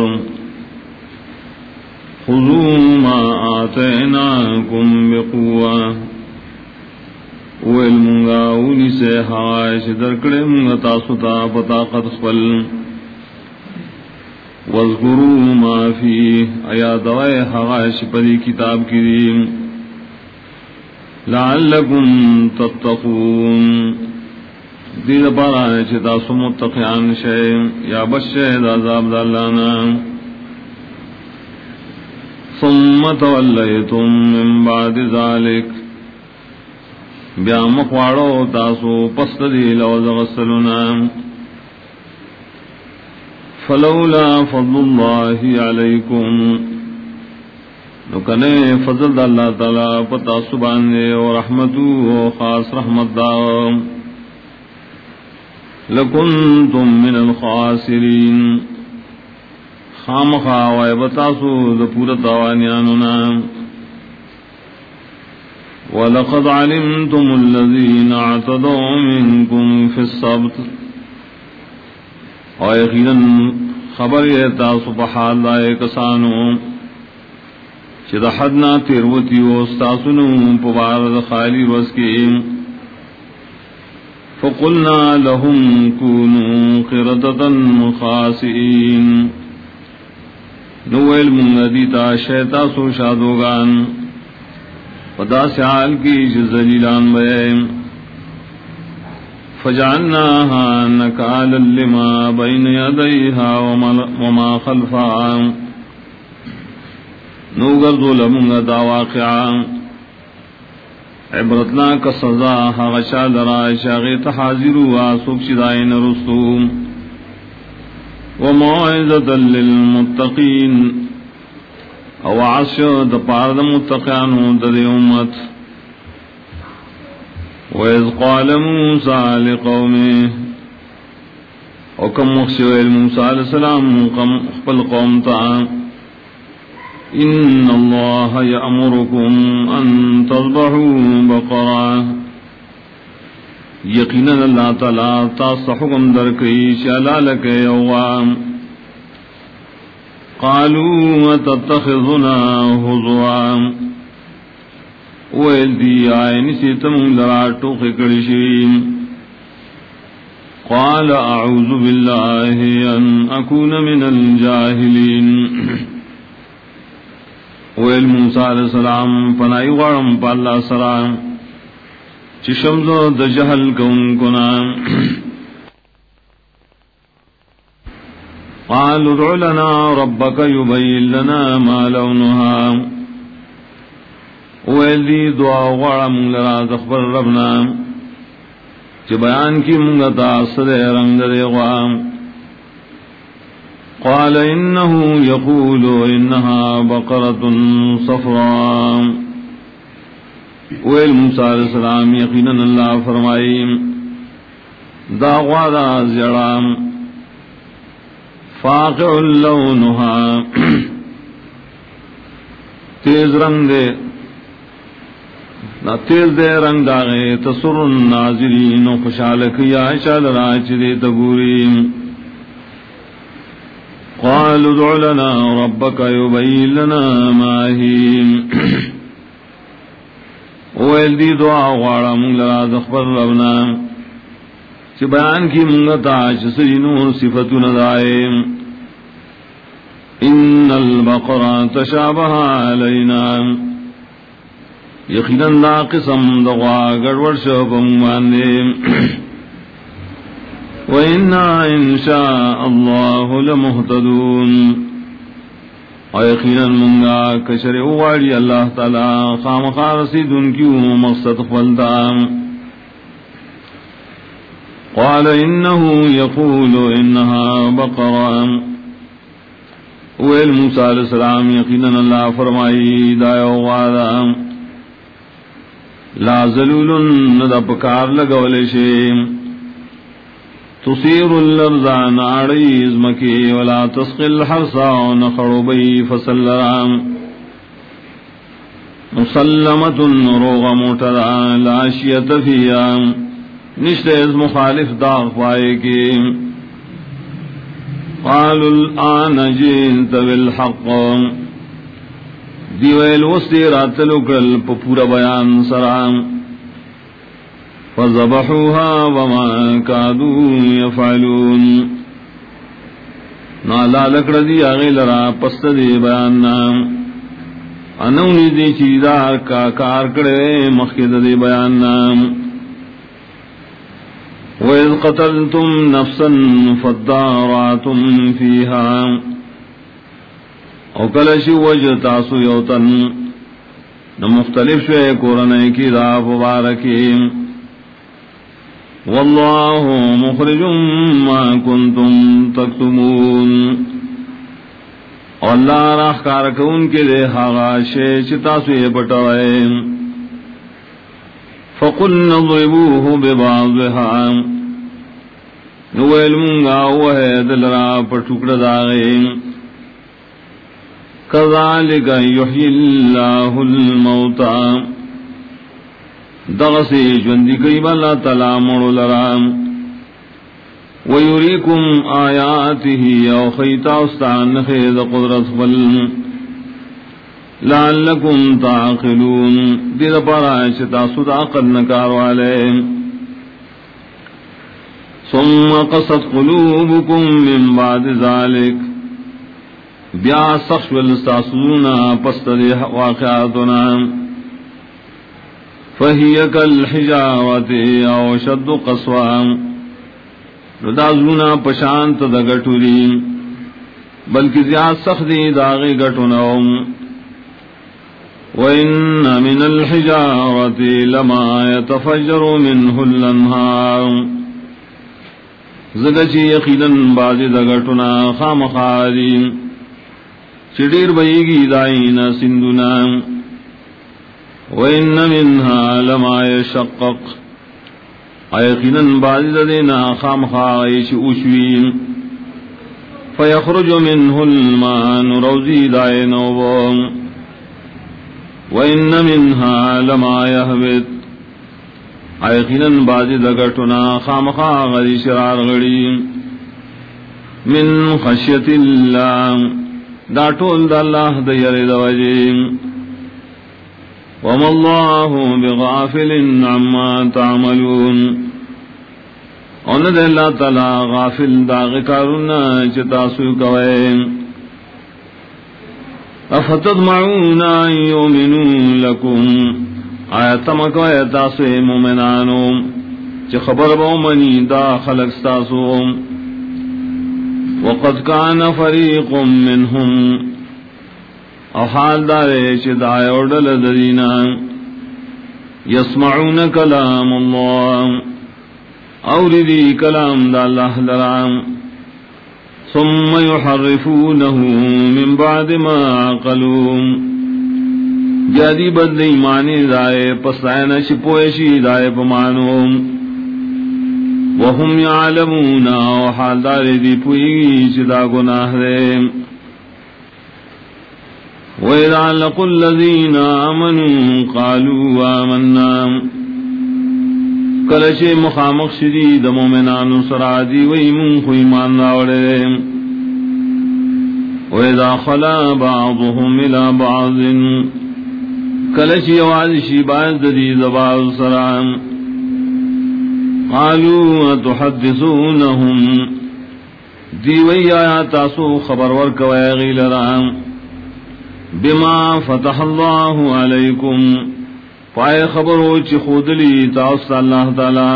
خذوا ما آتیناکم بقوة وَالْمُنْغَا اُنِي سے حائش درکڑے منگا تاسوتا بطاقت خپل وَاذْكُرُوا مَا فِيهِ ایا دوائے حائش پری کتاب کریم لَعَلَّكُمْ تَتَّقُونَ دید پارا چتا سمتقیان شے یا بشید عذاب دالانا ثم تولیتم من بعد ذالک بیا مخواڑو تاسو پست دی لوز غسلنا فلولا فضل اللہ علیکم نکنے فضل اللہ تعالی پتا سبانے و رحمتو و خاص رحمت داؤ لکنتم من الخاسرین خامخا وائبتاسو دپورت آوانیانونا وَلَقَدْ عَلِمْتُمُ الَّذِينَ اعْتَدَوْا مِنْكُمْ فِي السَّبْتِ اور یقیناً خبر یہ تاسو بحال دائے کسانو چید حدنا تیروتی و استاسنو پبارد خالی روز کی فَقُلْنَا لَهُمْ كُونُوا قِرَدَةً خَاسِئِينَ نویل منگدیتا شیطاسو شادوگان پدا سیال کی جزلیلان بے فجعلناها نکالا لما بین یدیها وما خلفها نوگر ظلمنگا دا واقعا عبرتنا کا سزا غشا درا شاغیت حاضروا سوک شدائن رسو وموعظة للمتقین او عاشر دپار متقیانو در امت وَإِذْ قَالَ مُوسَى لِقَوْمِهِ وَكَمْ مُخْشِوَ موسیٰ علیہ السلام قبل قوم تا إِنَّ اللَّهَ يَأْمُرُكُمْ أَن تَذْبَحُوا بَقَرَةً یقیناً اللہ تعالیٰ تاس حکم درکئی شلالک یوغام قالوا وتتخذنا هزوا وَإِذْ آئینی سیتم لراتو خکرشیم قال اعوذ باللہ ان اکون من الجاہلین ویل موسیٰ علیہ السلام پنائی غارم پا اللہ سلام چشمزو دجہل کون کنا قالوا ادع لنا ربك يبين لنا ما لونها ویلی دعا غارم لرا تخبر ربنا چی بیان کی منگتا اثر رنگ دے غام قال انه يقول انها بقرة صفراء ویل موسیٰ علیہ السلام یقینا اللہ فرمائی دا غارا زیرام فاقع لونها تیز رنگ دے نہ تیز دے رنگ داغے تسر الناظرین و خوشالک یا شال راچ دے تگوری قالوا ادع لنا ربك يبين لنا ما هي ویل دی دعا غارا منگلرا دخبر ربنا چی بیان کی منگتا چسری نور صفتو ندائے ان البقرہ تشابہ علینا یقیناً دا قسم دغوا گڑوڑ شبنگوانے وَإِنَّا إِن شَاءَ اللَّهُ لَمُهْتَدُونَ اور یقیناً منگا کشر اواری اللہ تعالی خامخا رسید ان کیوں مقصد خلدا قال انه يقول انها بقرة ویل موسیٰ علیہ السلام یقیناً اللہ فرمائی دایو غادا لا ذلول ند پکار لگولے شیم تصیر الارض ناڑیز مکی ولا تسقی الحرسا نخربی فصل لرام مسلمت روغ موٹرا لا شیت فیا نشتے از مخالف داغ پائے کی قالوا الآن جئت بالحق دیویل وستی راتلو کل پورا بیان سرام فذبحوها وما كادوا يفعلون نالا لکڑ دی آغی لرا پست دی بیان نام انونی دی چیزار کا کار کڑے مخید دی بیان نام وَإِذْ قَتَلْتُمْ نَفْسًا فَادَّارَأْتُمْ فِيهَا او کلشی وجہ تاسو یوتن مختلف شوئے قرآن کی دا مبارکی واللہ مخرج ما کنتم تکتمون اللہ راہ کارکون کے لئے حاغا شیچ تاسو یہ پٹوئے فَقُلْنَا اضْرِبُوهُ بِبَعْضِهَا نویل منگا وہے دلرا پر ٹکڑ داغے كَذَلِكَ يُحْيِي اللَّهُ الْمَوْتَى دغسی جوندی کئی بلا تلا مڑ لرام وَيُرِيكُمْ آيَاتِهِ او خیتا استعان خید قدرت فل لعلکم تعقلون دید پارا شتا صدا قد نکار والے ثم قصد قلوبكم من بعد ذلك بیا سخش والستاسونا پستر واقعاتنا فہی کالحجارت او شد قصوام ردازونا پشانت دا گٹوری بلکہ زیاد سخت دی داغی گٹوناؤں وَإِنَّ مِنَ الْحِجَارَةِ لَمَا يَتَفَجَّرُ مِنْهُ الْأَنْهَارُ زدچی یقیناً بازی دگٹنا خامخاری چڑیر بئیگی دائین سندنا وَإِنَّ مِنْهَا لَمَا يَشَقَّقُ یقیناً بازی دینا خامخاری اوشوین فَيَخْرُجُ مِنْهُ الْمَاءُ روزی دائین وَوَمْ وَإِنَّ مِنْهَا لَمَا يَهْبِطُ یقیناً بازی دگٹنا خامخا غری شرار غڑی من خشیت اللہ دا ٹول دا اللہ دا یرد وجیم وَمَا اللَّهُ بِغَافِلٍ عَمَّا تَعْمَلُونَ اُنہ اللہ تعالی غافل دا غکارنا چتاسو کوئے افتطمعون ان یؤمنوا لکم آیتمکو ایتاسو مومنانو چی خبر بومنی دا خلق ستاسو وقد کان فریق منہم او حال دارے چی دائے اردل درینا یسمعون کلام اللہ اوردی کلام دا اللہ لرام ثم يحرفونه من بعد ما عقلوا جادی بد ایمانی دائے پسائن شپوشی دائے پمانو وهم يعلمون وحال دار دی پوئی چدا گناہ دے وَإِذَا لَقُوا الَّذِينَ آمَنُوا قَالُوا آمَنَّا کلچ مخامخ شدید مومنان سرادی ویمون کو ایمان راوڑے وَإِذَا خَلَا بَعْضُهُمْ إِلَى بَعْضٍ کلچ یواز شیباز ددید بعض سرام قَالُوا أَتُحَدِّثُونَهُمْ دیوئی آیا تاسو خبر ورکوئے غیل رام بما فتح اللہ علیکم پائے خبرو چی خودلی تاؤس اللہ تعالی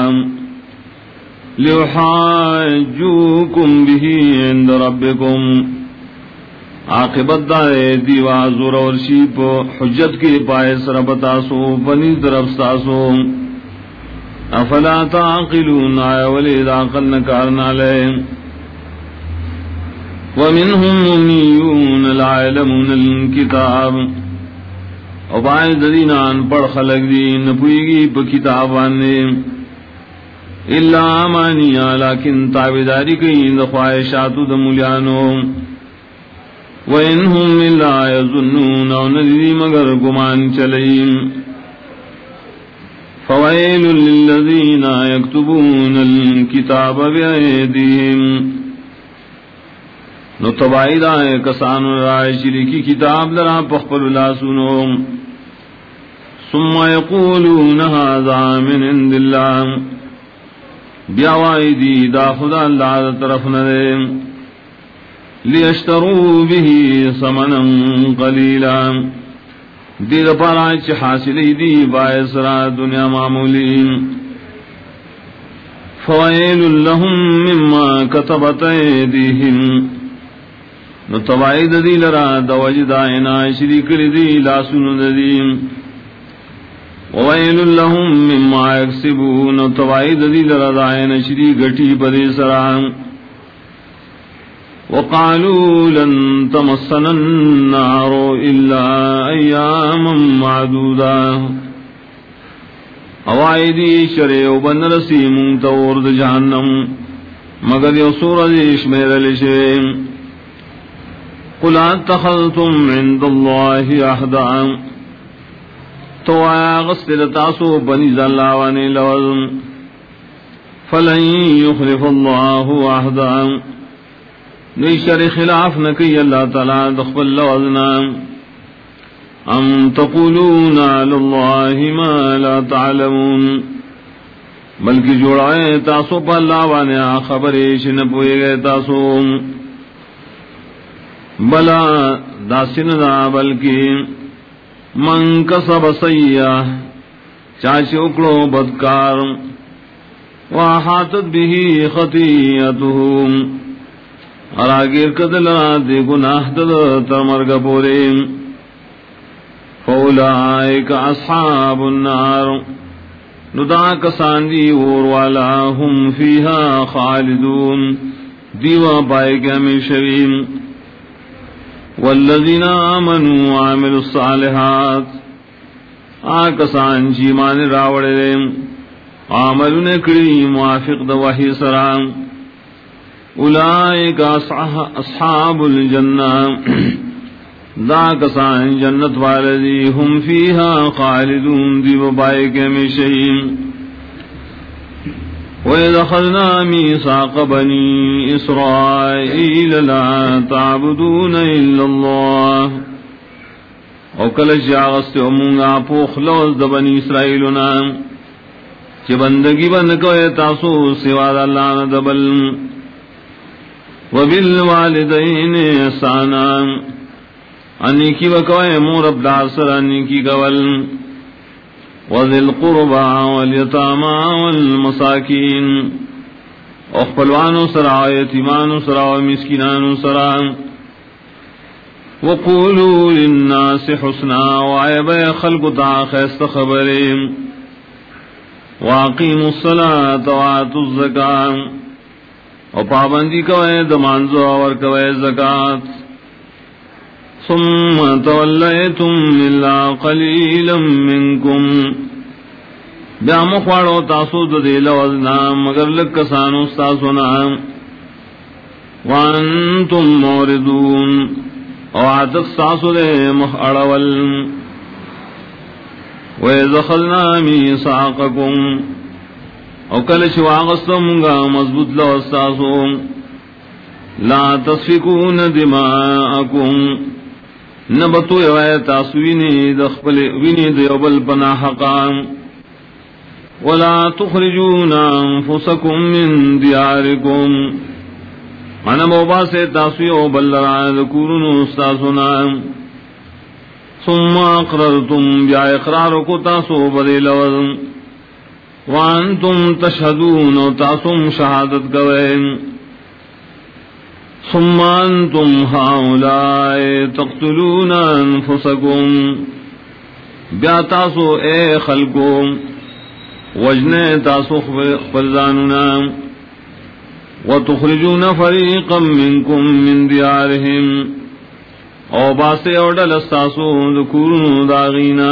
لیحاجوکم بھی عند ربکم عاقبت دائے دیوا زور اور شیپ حجت کی پائے سربتاسو پنی طرف ساسو افلا تعقلون آئے ولید عقل نکارنا لے ومنهم أميون لا يعلمون الكتاب او باعث دینان پڑھ خلق دین نپوئیگی پا کتابانے الا امانیہ لیکن تابداری کئی دخواہشاتو دمولیانو وَإِنْهُمْ إِلَّا يَظُنُّونَ وَنَذِرِ مگر گمان چلئیم فَوَيْلٌ لِلَّذِينَ يَكْتُبُونَ الْكِتَابَ بِأَيْدِيهِمْ نو تبعید آئے کسان رائے شرکی کتاب لرا پخپل اللہ سنو ثم يقولون هذا من عند الله بیاوائی دا خدا اللہ دا طرف نرے لیشتروا به ثمنا قلیلا دیر پارانچ حاصلی دی بائسرا دنیا معمولی فوائل لهم مما كتبت ایدیہم نو تبعید دی لرا دوجد آئینا شریک دی لاسن دی وویل لهم مما یکسبون نو تبعید دی لرا دائینا شریک گٹی پدی سران وقالوا لن تمسنا النار الا ایاما معدودا اوائدی شریع بن رسی منتورد جہنم مگر یو سورج شمیر لشیم قل اتخذتم عند اللہ عہدا تو آیا غسل تاسو بنی ذلاوانی لوزم فلن یخلف اللہ عہدا نیشر خلاف نکی اللہ تعالی دخبل لوزنا ام تقولون علی اللہ ما لا تعلمون بلکہ جوڑائے تاسو پا اللہ وانے خبریش نپوئے گئے تاسو بلا داسن دا بلکی من کسب سیئہ چاچے اکڑو بدکار وحاتت به خطیئتهم اراگیر کدلنا دے گناہ دل ترمرگ پورے فولائک اصحاب النار ندا کسان دی وروالا هم فیہا خالدون دیوا پائے کے ہمیشویم والذین آمنوا وعملوا الصالحات آکسان جیمان راوڑے عملون کری موافق دا وحی سرام اولئک اصحاب الجنہ دا کسان جنت والذی ہم فیہا خالدون دی وبائی کے ہمیشہیم وَإِذْ أَخَذْنَا مِيثَاقَ بَنِي إِسْرَائِيلَ لَا تَعْبُدُونَ إِلَّا اللَّهَ او کلچ آغست امونگا پوخ لوز دا بنی اسرائیلنا چی بندگی بندکوئے تاسو سواد اللہ ندبل وَبِالْوَالِدَيْنِ احسانا انیکی وکوئے مورب داسر انیکی کول وذی القربى والیتاما والمساکین اخپلوانو سرا یتیمانو سرا ومسکنانو سرا وقولوا للناس حسنا وعیب خلق تا خیست خبریم واقیموا الصلاة وآتوا الزکاة و پابندی کوئے دمانزو اور کوئے زکاة ثم تولیتم الا قلیلا منکم بیا مخواڑو تاسو دے لوزنا مگر لکسانو ستاسونا وانتم موردون او عاتق ستاسو دے مخاڑول وَإِذْ أَخَذْنَا مِيثَاقَكُمْ او کلچ واغستمگا مضبوط لوستاسو لا تسفکون دماءکم نبتو یوائے تاسوینی دخبل وینی دیوبل پنا حقام ولا تخرجون انفسکم من دیارکم انا موبا سے تاسویو بلران ذکورن استاسونا ثم اقررتم بیا اقرارکو تاسو بدی لوزن وانتم تشہدون تاسم شہادت گوین ثم انتم هؤلاء تقتلون انفسکم بیا تاسو اے خلقو وجنے تاسو خبرزاننا وتخرجون فریقا منکم من دیارہم او باسے اوڈل استاسو ذکورون داغینا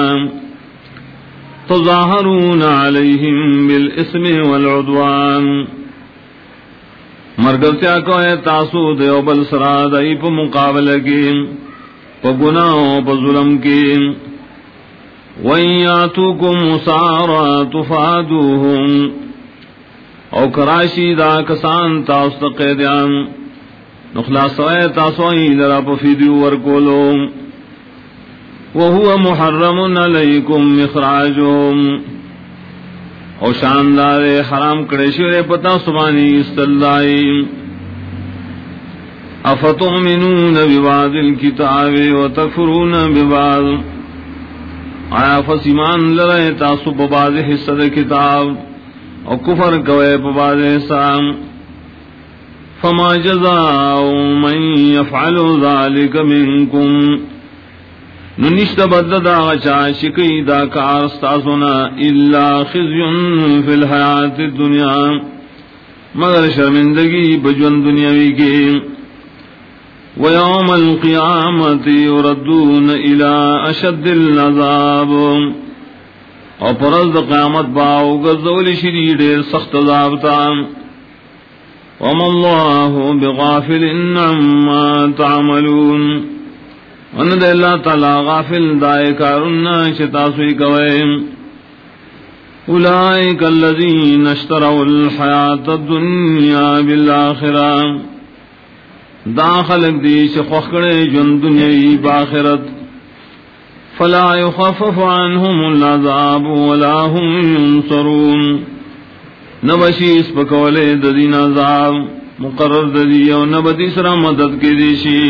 تظاہرون علیہم بالاسم والعدوان مرگتیا کوئے تاسو دیو بل سرا دائی پا مقابلہ کی پا گناہ پا ظلم کی وَإِن يَأْتُوكُمْ مُسَارًا تُفَادُوهُمْ او کراشی دا کسان تاسو قیدیان نخلاصوئے تاسوئی لرا پا فیدیو ورکولو وَهُوَ مُحَرَّمٌ عَلَيْكُمْ مِخْرَاجُهُمْ او شاندار حرام کڑیشور پتا سبانی استلائی افتؤمنون ببعض الكتاب وتکفرون ببعض آیا فسیمان لرے تاسو ببعض حصہ کتاب او کفر کوئے ببعض حصہ فما جزاء من يفعل ذلك منكم ننشت بدل دا غچا شکی دا کار استاسونا الا خزی فی الحیات الدنیا مگر شرمندگی بجون دنیاوی کی ویوم القیامت یردون الى اشد العذاب اور پرز قیامت باو گزول شدید سخت عذابتا وما اللہ بغافل عما تعملون وند اللہ تعالی غافل دائے کارنا شتاسوی کوئے اولئک الذین اشتروا الحیات الدنیا بالآخرہ داخلق دیش خوخڑے جن دنیای باخرت فلا يخفف عنهم العذاب ولا هم ينصرون نبشیس پکولے ددین عذاب مقرر ددیو نبدی سرا مدد کے دیشی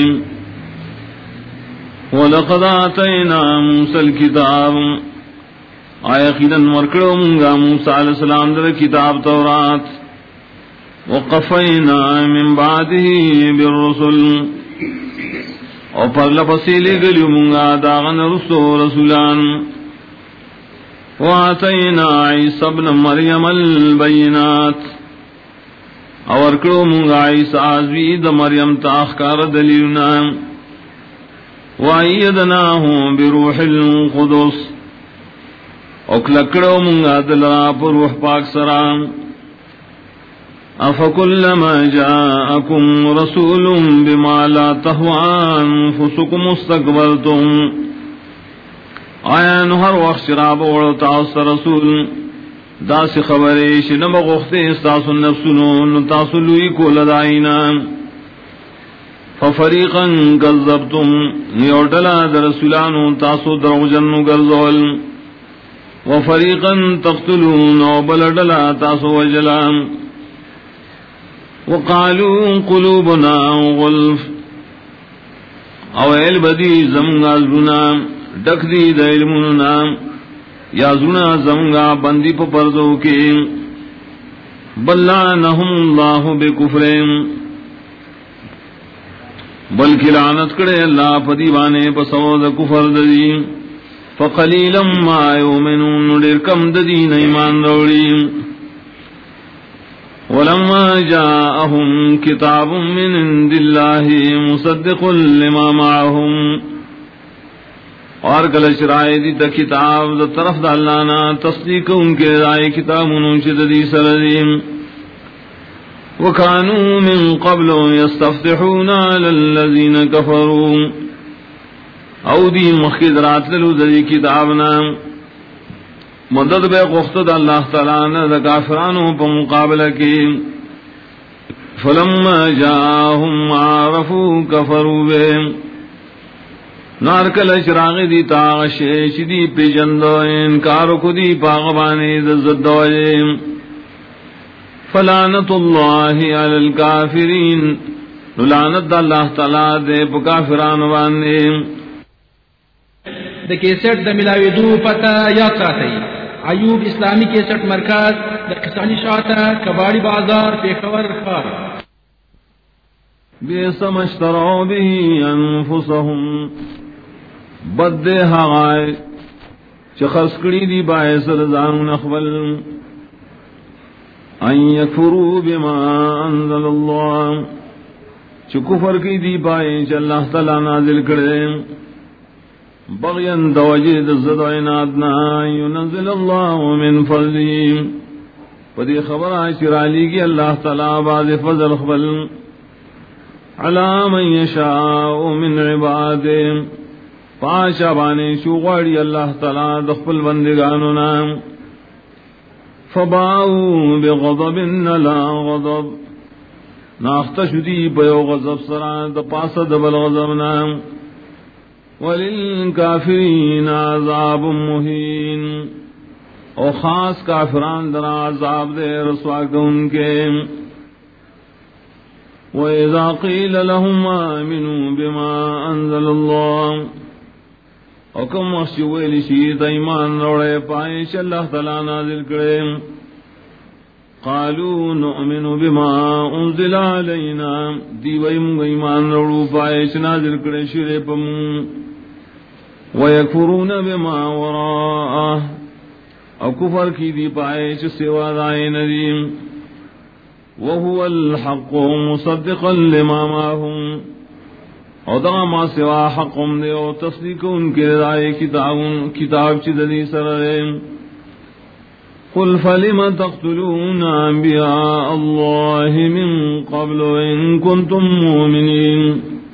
وَلَقَدْ آتَيْنَا مُوسَى الْكِتَابَ آیا خیدن ورکڑو منگا موسیٰ علیہ السلام در کتاب تورات وَقَفَيْنَا مِن بَعْدِهِ بِالرُّسُلِ اور پر لپسیلے گلیو منگا داغن رسولان وَآتَيْنَا عِيسَى ابْنَ مَرْيَمَ الْبَيِّنَاتِ اور ورکڑو منگا عیسیٰ عزوی دا مریم تاخکار دلیلنا وَأَيَّدْنَاهُ بِرُوحِ الْقُدُسِ اکلکڑو منگا دلرا پر روح پاک سرام أَفَكُلَّمَا جَاءَكُمْ رَسُولٌ بِمَا لَا تَهْوَىٰ أَنفُسُكُمُ اسْتَكْبَرْتُمْ آیا نہر وقت شراب اوڑتا اس رسول دا سی خبریش نبغختے استاسو النفسنون تاسلوی کو لدائینا ففریقا کذبتم نیوٹلا در رسولانو تاسو دروغجنو گرزول وفریقا تقتلون و بلڈلا تاسو وجلا وقالوا قلوبنا غلف اویل بدی زمگا زنا ڈک دی دا علمنا یا زنا زمگا بندی پا پردو کی بلعنہم اللہ بکفرین بلکہ لعنت کرے اللہ پدیوانے پسود کفر ددی فقلیلا ما یؤمنون دیر کم ددین ایمان روڑی ولما جاءهم کتاب من عند اللہ مصدق لما معهم اور کلش رائے دی تا کتاب دا طرف دا اللہ نا تصدیق ان کے رائے کتاب منوچ ددی سردیم وَكَانُوا مِن قَبْلُ يَسْتَفْتِحُونَ عَلَى الَّذِينَ كَفَرُوا او دی مخید رات للو دی کتابنا مدد بے قختد اللہ تعالیٰ دا کافرانو پا مقابلہ کی فَلَمَّا جَاءَهُمْ عَارَفُوا كَفَرُوا بِهِ نارکل اشراغ دی تاغشش دی پی جندو انکارو کو دی پاغبانی دزدوئیم فلعنت اللہ علی الکافرین لعنت اللہ تعالی دے کافران باندے د کیسٹ د ملاوی دو پتہ یاد ساتھی ایوب اسلامی کیسٹ مرکز د کسانی شاعتہ کباڑی بازار پیښور خار بیس مشتروا به انفسهم بد حغائے چخص کڑی دی باعث رضان نخبل ان یکفروا بما انزل اللہ کفر کی دی پائے چ اللہ تعالی نازل کرے بغیاً دوجد زد و عنادنا ينزل اللہ من فضله پدی خبر چرالی کی اللہ تعالی باز فضل خبل علی من یشاء من عباده پاشا بانے شوغاڑی اللہ تعالی دخل بندگانونا فباؤوا بغضب لا غضب ناختشدی پیو غضب سرا دپاس دبل غضبنا وللکافرین عذاب مہین او خاص کافران در عذاب دے رسوا ان کے وَإِذَا قِيلَ لَهُمْ آمِنُوا بِمَا أَنزَلَ اللَّهُ او کم وحشویلی شید ایمان روڑے پائش اللہ تعالی نازل کرے قالوا نؤمن بما انزل علینا دیویم ایمان روڑو پائش نازل کرے شرے پمون ویکفرون بما وراء او کفر کی دی پائش سوا دائے ندیم وهو الحق مصدقا لما معهم او دا ما سوا حقم دے او تصدیق ان کے رائے کتاب چی دلی سرائے قل فلم تقتلون انبیاء اللہ من قبل ان کنتم مومنین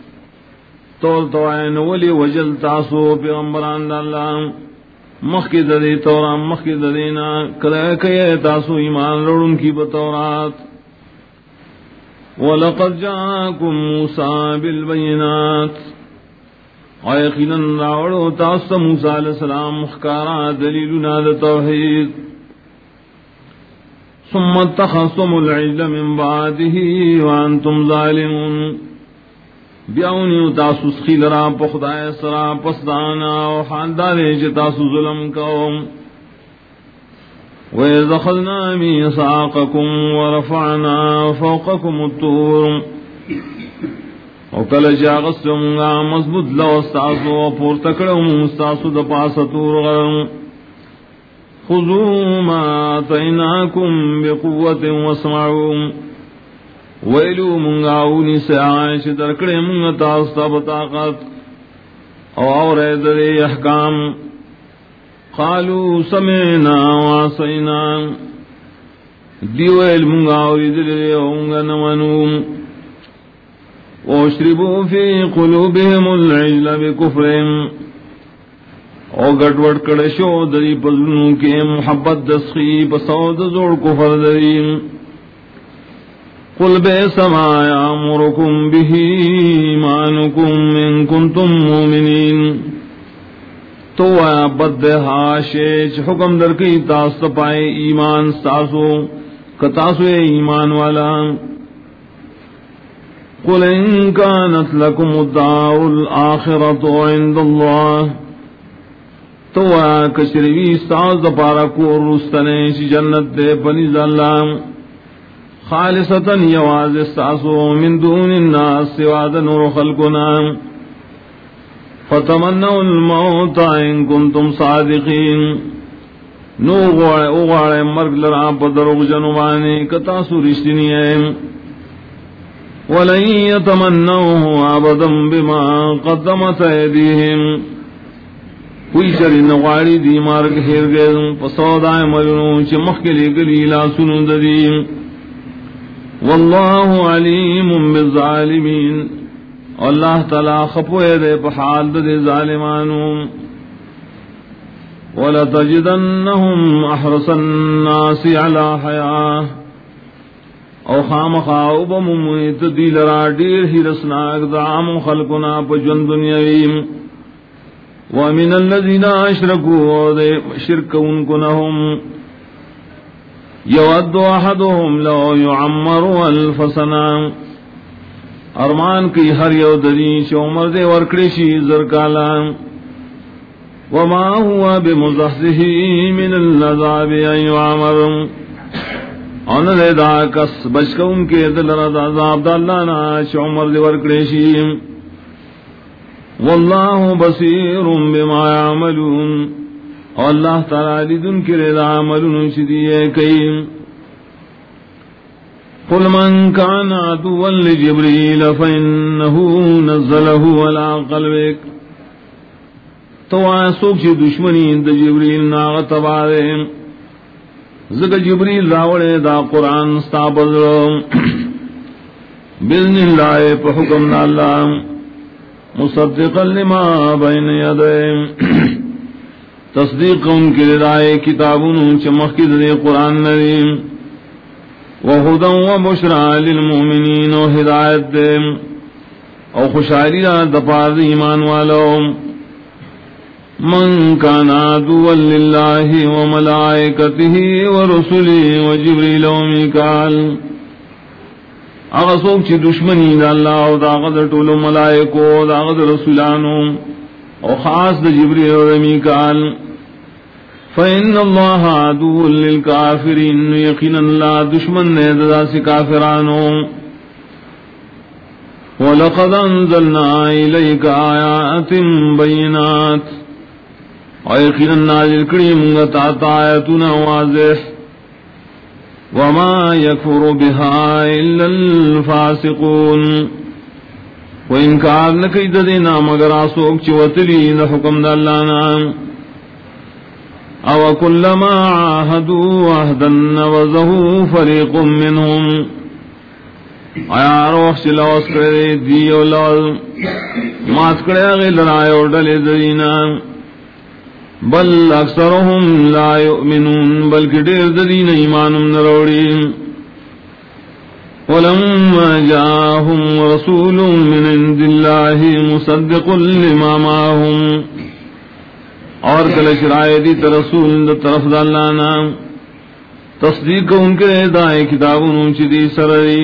توائن ولی وجل تاسو پیغمبران دا اللہ مخی ددی تورام مخی ددینا کئی تاسو ایمان لڑن کی بتورات وَلَقَدْ جَاءَكُمْ مُوسَى بِالْبَيِّنَاتِ وَيَقِينًا رَاوَڑُ تَاسْتَ موسیٰ علیہ السلام مخکارا دلیلنا دا توحید ثُمَّ اتَّخَذْتُمُ الْعِجْلَ مِنْ بَعْدِهِ وَأَنْتُمْ ظَالِمُونَ بیاونی تاسو سخیل را پخدای سرا پسدانا وحاندالے چھ تاسو ظلم کوم وَإِذْ أَخَذْنَا مِيثَاقَكُمْ وَرَفَعْنَا فَوْقَكُمُ الطُّورَ وَقَلَ جَاغَسْتُمْغَا مضبوط لَوْ اسْتَاسُ وَپُورْتَكْرَمُ اسْتَاسُ دَپَاسَ تُورْغَرَمْ خُذُوا مَا آتَيْنَاكُمْ بِقُوَّةٍ وَاسْمَعُوا وَيْلُوا مُنْغَاوْنِ سَعَائِشِ دَرْكْرِ مُنْغَتَاسْتَ بَطَاقَتْ اور ایدر احکام قالوا سمعنا وعصينا دیویل منگا ویدلے اونگا نمانوم واشربوا في قلوبهم العجل بكفرهم او گڑوڑ کڑشو دری پزنوں کے محبت دسخی بسود زور کفر دری قل بئس ما یامرکم به ایمانکم ان کنتم مومنین تو بد ہاشیچ حکم در کی تاست پائے ایمان ستاسو کتاسو ایمان والا قل ان کانت لکم الدار الآخرت عند اللہ تو کشروی ستاز پارا کو رستنیش جنت دے پنیز اللہ خالصتا یواز ستاسو من دون الناس سواد نور خلقنا فتمنوا الموت ان کنتم صادقین نو اغاڑے مرگ لرا پدروغ جنوانی کتاسو رشتنی ہے ولن يتمنوه ابدا بما قدمت ایدیہم کوئی چری نغاڑی دی مارگ ہیر گئے پسودائے ملنو چمخ کے لئے گلی لا سنو ددیم واللہ علیم بالظالمین اللہ تعالی خپوئے دے پحال دے ظالمانوں وَلَتَجِدَنَّهُمْ أَحْرَصَ النَّاسِ عَلَى حَيَاةٍ او خامخاو بممیت دیل را دیر ہی رسناک دعام خلقنا پجن دنیاویم وَمِنَ الَّذِينَ أَشْرَكُوا دے شرک انکنہم یود احدهم لو يعمر الف سنہ ارمان کی ہر یو دری عمر دے ورکڑشی زرکالا وما هو بمزحزه من العذاب ان يعمر ان دے دا کس بچکون کے دل رد عذاب داللہ نا عمر دے ورکڑشی واللہ بصیر بما يعملون اللہ تعالی دن کے رضا عملون شدیئے کئی قل من كان عدوا لجبريل فإنه نزله على قلبك تو آسوک چی دشمنی دا جبریل ناغت بارے ذکر جبریل راوڑے دا قرآن ستابدر بِإِذْنِ اللَّهِ فَحُكْمَ اللَّهِ مُصَدِّقًا لِمَا بَيْنَ يَدَيْهِ تصدیق ان کے رائے کتابوں چمخ کی ذریعے قرآن نریم وَهُدًى وَبُشْرَى لِلْمُؤْمِنِينَ وَهِدَایت دے او خوشحالی دپار ایمان والو من كان عدوا لله وملائكته ورسله وجبريل وميكال اغسوک چی دشمنی دا اللہ و دا غد طول ملائکو دا غد رسولانو او خاص دا جبریل و میکال فإن اللہ عدو للکافرین یقین اللہ دشمن نے دا سی کافرانو وَلَقَدْ أَنزَلْنَا إِلَيْكَ آیَاتٍ بَيِّنَاتٍ اور یقین نازل کریم گتا آیتنا واضح وما يكفر بها إلا الفاسقون وإنكار نكيد دینا مگر آسوک چوتلی لحکم دا اللہ نام او كلما عاهدوا عهدا نبذه فريق منهم آیا روح سلوس کرے دیو لال مات کرے غیل رائے اور ڈلے دینا بل اکثرهم لا يؤمنون بلکہ دیر دین ایمانم نروڑی ولما جاءهم رسول من عند الله مصدق لما معهم اور کلش رائے دی رسول طرف اللہ نام تصدیق ان کے دائیں کتابوں چدی سرری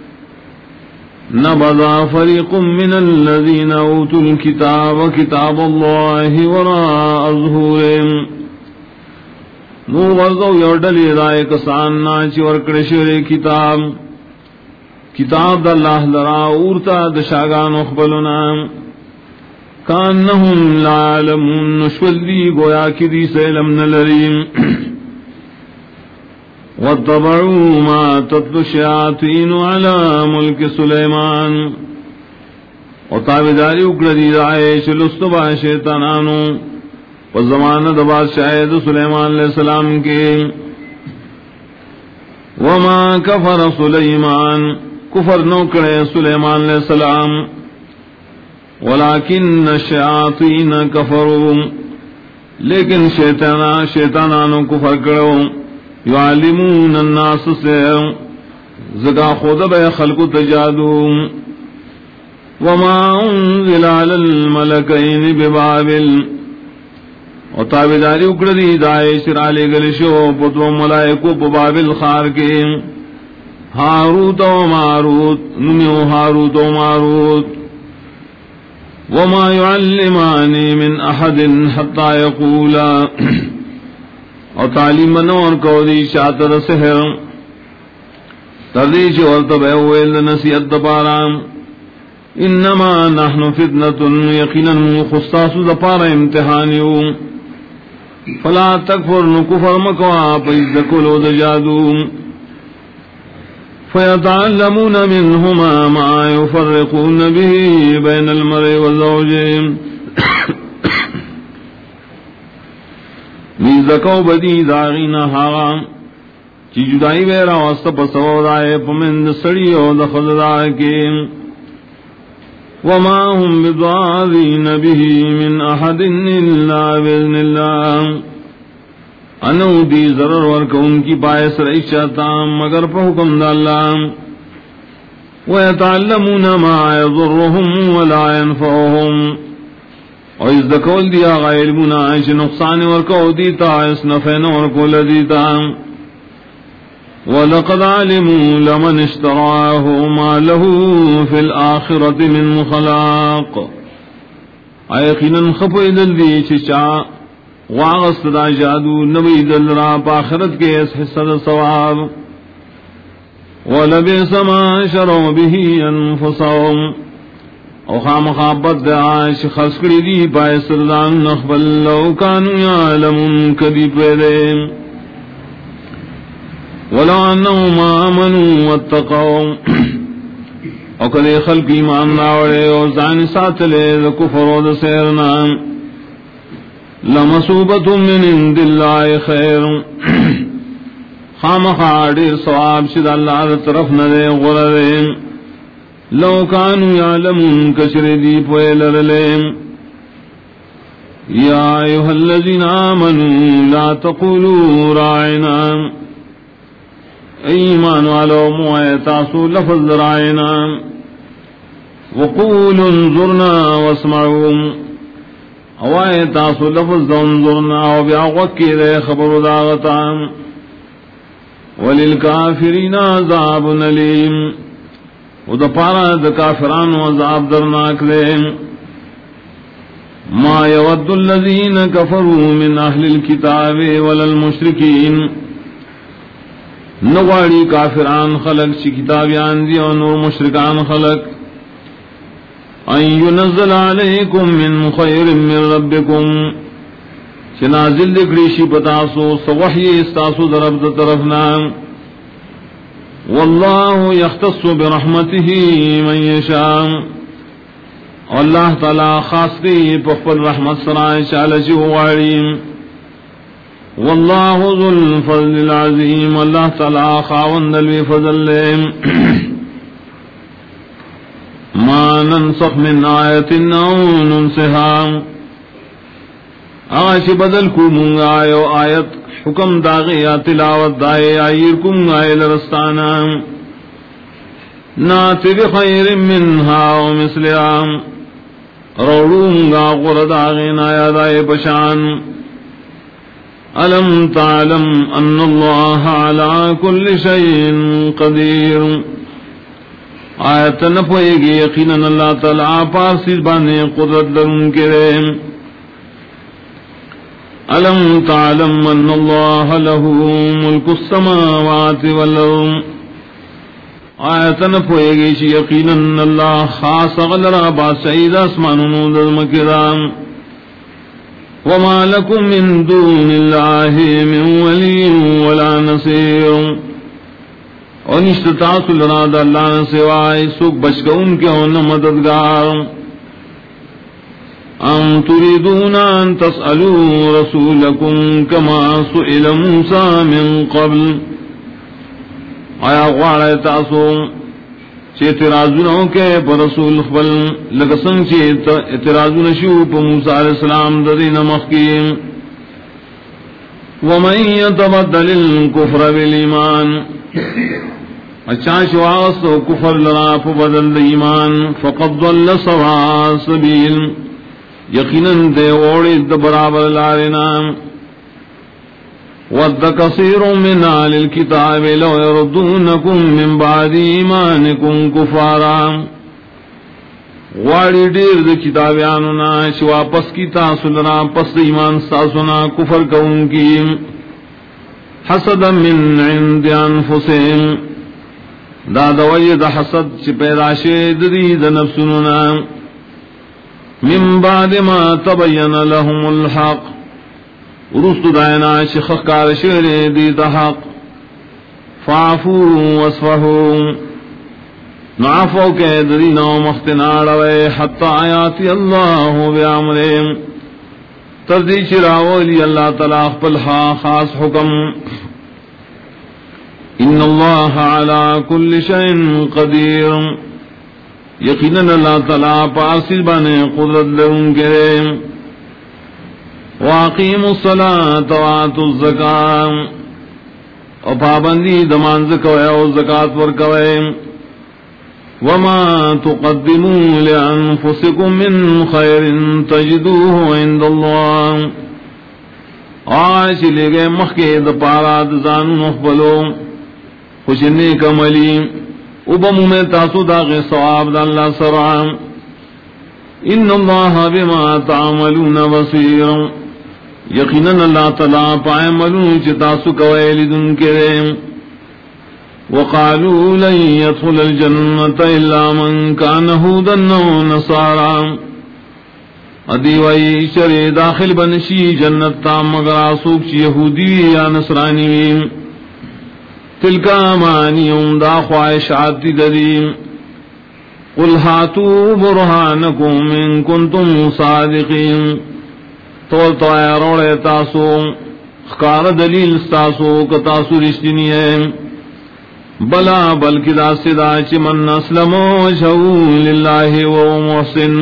نبذ فريق من الذين اوتوا الكتاب كتاب الله وراء ظهورهم نو غزو یوڈلی رائے کسان ناچی ورکڑشوری کتاب دا اللہ لرا اورتا دشاگان اخبلنا کانہم لا علمون نشولی گویا کی دی سیلم نلریم واتبعوا ما تتلو الشیاطین علی ملک سلیمان وطابداری اکردی رائے شلستبا شیطانانو وزمان دباد شاید سلیمان علیہ السلام کے وما کفر سلیمان کفر نو کرے سلیمان علیہ السلام ولیکن الشیاطین کفروا لیکن شیطانانو کفر کرو یعلمون الناس سحر زکا خود بے خلق تجادو وما انزل علی الملکین ببابل اور تابداری اکڑی دائے شرالے گلشو پتو ملائکو ببابل خار کے ہاروت و ماروت نمیو ہاروت و ماروت وما يعلمان من احد حتى يقولا اور تعلیم منور کو دی شاطر سحر تردیش اور تبع ویل نصیحت دپارام انما نحن فتنة یقینا خصاص دپار امتحانیو فلا تکفر نکفر مکوا پیز دکلو دجادو فیتعلمون منهما ما يفرقون به بین المرء والزوجین میزکو بدی داغینا حاغام چی جدائی بیرا وست پسو دائے پمند سڑیو دخضرا کے وما هم بضارین به من احد الا بإذن اللہ انو دی ضرر ورکا ان کی پائس رئیشتا مگر پا حکم دا اللہ ویتعلمون ما یضرهم ولا ينفعهم اور اس دکول دیا غیر مناش نقصان ورکو دیتا اس نفین ورکو لدیتا وَلَقَدْ عَلِمُوا لَمَنِ اشْتَرَاهُ مَا لَهُ فِي الْآخِرَةِ مِنْ خَلَاقٍ ایقیناً خفو ادل دی چچا واغست دا جادو نبی دل را پاخرت کے اس حصہ دا ثواب وَلَبِئْسَ مَا شَرَوْا بِهِ أَنفُسَهُمْ او خام خابت دعاش خسکڑی دی پائے سردان نخبل لو کانو یعلمون کدی پیدے ولو انہم آمنوا واتقوا اکلے خلق ایمان راوڑے اور زان ساتلے کفر و سیرنا لمصوبۃ من عند اللہ خیر خامخا ڈیر ثواب شد اللہ طرف نہ دے غررے لو کانوا یعلمون کشر دی پویلرلے یا ایھا الذین آمنوا لا تقولوا راعنا ایمان والو موئے تاسو لفظ رائنا وقولوا انظرنا واسمعوا اوائے تاسو لفظ انظرنا و بیاغوکی دے خبر داغتا وللکافرین عذاب علیم و دا پارا دا کافران و عذاب درناک دے ما یود الذین کفروا من اہل الكتاب وللمشرکین نغاڑی کافران خلق چی کتابیان دی اور نور مشرکان خلق ان ينزل علیکم من خیر من ربکم چی نازل دکریشی پتاسو سوحی استاسو درب دا طرفنا واللہ یختص برحمته من یشاء اللہ تعالی خاص کی پخپل رحمت سرائے چالچی وغاڑیم واللہ ذو الفضل العظیم اللہ تعالی خاوند الفضل ما ننسخ من آیت او ننسها آج بدل کو منگا آیو آیت حکم داغی یا تلاوت دائے آئیر کم آئے لرستانا ناتی بخیر منها ومثلها روڑونگا غرد آغین آیا دائے پشان الم تعلم ان اللہ علی کل شیء قدیر آیت نہ پوئے گی یقیناً اللہ تعالیٰ پارسی بانے قدرت درن کرے الم تعلم ان اللہ له ملک السماوات والارض آیت نہ پوئے گی یقیناً اللہ خاص غلرہ بادشاہی آسمانوں دزمکرام وما لكم من دون الله من ولي ولا نصير اور نشتتاس لنا دا اللہ نے سوائے سوک بچکا ان کے ہونا مددگار ام تريدون ان تسألوا رسولكم كما سئل موسى من قبل آیا غوارے تاسو چی اعتراضونوں کے پر رسول خبل لگسنگ چی اعتراضون شو پر موسیٰ علیہ السلام ددین مخیم ومن يتبدل الكفر بالایمان اچانچ واغستو کفر لرا فبدل ایمان فقد ضل سواء السبیل یقیناً دے اوڑی برابر لارنا ود کثیر من اہل الکتاب لو یردونکم من بعد ایمانکم کفارا غاڑی دیر دے کتابیانونا چی واپس کی تاسلنا پس ایمان ساسونا کفر کون کی حسدا من عند انفسهم دا دوی دا حسد چی پیدا شید دی دا نفسننا من بعد ما تبین لهم الحق ورست دائنا شخص کار شعر دیتا حق فعفو وصفہو نعفو کے درینا ومختنار وے حتی آیاتی اللہ بیعمرین تردی چراولی اللہ تعالیٰ پلہا خاص حکم ان اللہ علی کل شئن قدیر یقیناً اللہ تعالیٰ پاسل بانے قدرت لرن کرے واقیموا الصلاة وآتوا الزکاة اور پابندی دمان زکوے اور زکاة ورکوے وما تقدموا لأنفسكم من خیر تجدوه عند اللہ آج لے گئے مخی دپارات زان مخبلو خوش نیک عملی ابمو میں تاسو داغ ثواب دا اللہ سرعام ان اللہ بما تعملون بصیر یقیناً اللہ تعالیٰ پائے ملون چتاسو کوئے لدن کرے وقالوا لن يدخل الجنة إلا من كان هودا أو نصارى ادی وئی شرع داخل بنشی جنت تا مگر آسوک چی یہودی یا نصرانی تلک امانیہم دا خواہشات ددیم قل ہاتوا برہانکم ان کنتم صادقین تو اے روڑے تاسو خکار دلیل تاسو کتاسو رشتنی ہے بلا بلکہ دا صدا چی من اسلم وجہو للہ و محسن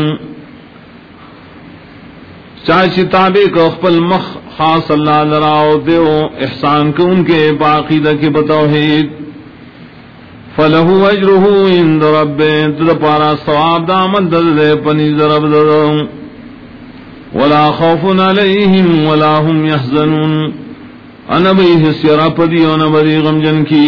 چاچی تابع کو اخپل مخ خاص اللہ لراؤ دیو احسان کو ان کے باقیدہ کی بتوحید فلہو اجرہو اند رب تد پارا ثواب دا عمل دے پنی ضرب دے ولا خوف علیہم ولا هم يحزنون انبی حسیرہ پدی ونبی غمجن کی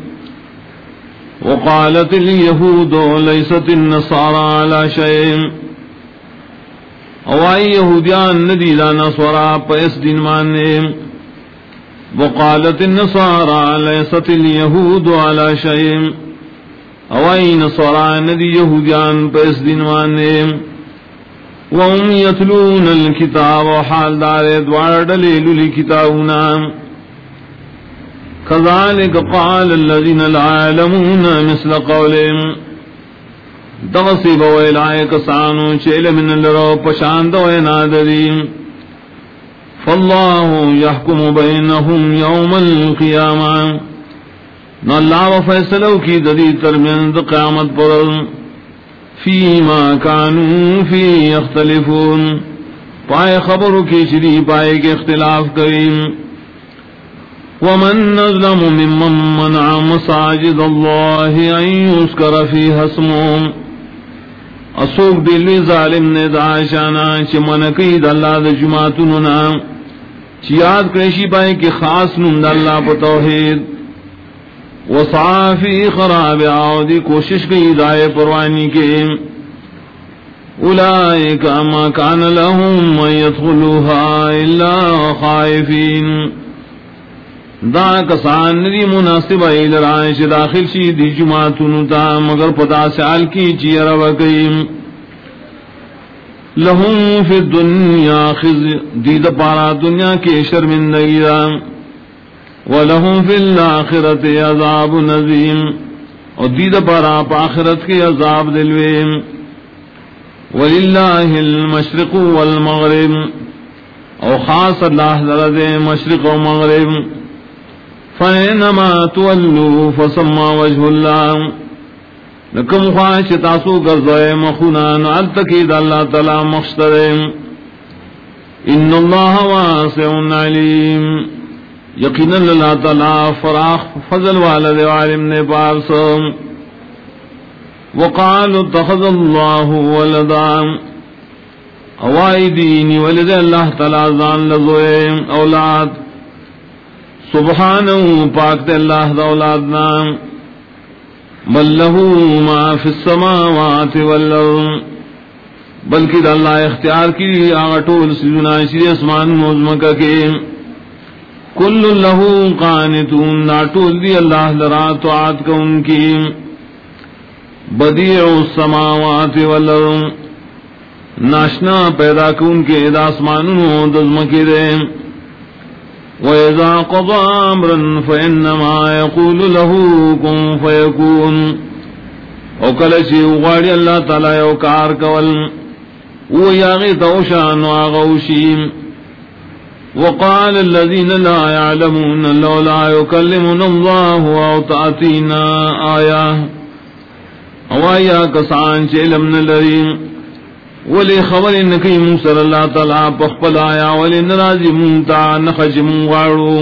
وقالت اليہود لیست النصارى على شیء اوائی یہودیان ندیدہ نصورا پیس دین ماننے وقالت النصارى لیست اليہود على شیء اوائی نصورا ندی یہودیان پیس دین ماننے وهم یتلون الكتاب وحال دار دوار دلیل لکتابنا كذلك قال الذين لا يعلمون مثل قولهم دغصب ویلائے کسانو چیل من لرو پشاند وینادریم فاللہ یحکم بینہم یوم القیامہ نو اللہ و فیصلو کی ددی ترمند قیامت پر فیما کانو فی اختلفون پائے خبرو کی شری پائے کے اختلاف کریم ومن نظلم ممن منع مساجد اللہ ان یذکر فیہا اسمہ اسوک دلی ظالم نے داشانا چی منقید اللہ دا جماعتننا چی یاد کرشی پائے کہ خاص نم دا اللہ پا توحید وصافی خراب آودی کوشش کی دائے پروانی کے اولئک ما کان لهم من يدخلوها الا خائفین دا کسان ندی مناسب ایلرائش داخل شی دی جماعتنو تا مگر پتا سال کی چیر وکیم لہم فی الدنیا خزی دید پارا دنیا کے شرمندگی دا ولہم فی الاخرت عذاب نظیم اور دید پارا پا آخرت کے عذاب دلویم وللہ المشرق والمغرب اور خاص اللہ درد مشرق و مغرب فینما تولو فسما وجہ اللہ لکم خواہش تاسو گرزوئے مخونان علتکید اللہ تعالی مخشترم ان اللہ واسع علیم یقینا اللہ تعالی فراخ فضل والد عالم نے پارسم وقالوا اتخذ اللہ ولدا اوائی دینی ولد اللہ تعالی زان لزوئے اولاد سبحانہ پاک تے اللہ دا اولادنا بل لہو ما فی السماوات والارض بلکہ دا اللہ اختیار کی آغٹول سجنا شری اسمان موزمکہ کے کل لہو قانتون ناٹول دی اللہ لرا طاعت کا ان کی بدیع السماوات والارض ناشنا پیدا کن کے دا اسمانوں دزمکی دے وَإِذَا قَضَى أَمْرًا فَإِنَّمَا يَقُولُ لَهُ كُن فَيَكُونُ او کلچی اغاڑی اللہ تعالی اوکار کول او یاغی توشان واغوشیم وقال الذين لا يعلمون لولا يكلمنا الله أو تأتينا آية او آیا کسان چے علم نلریم ولی خبر انکی موسر اللہ تعالیٰ پخپل آیا ولی نرازی مونتا نخج مونغارو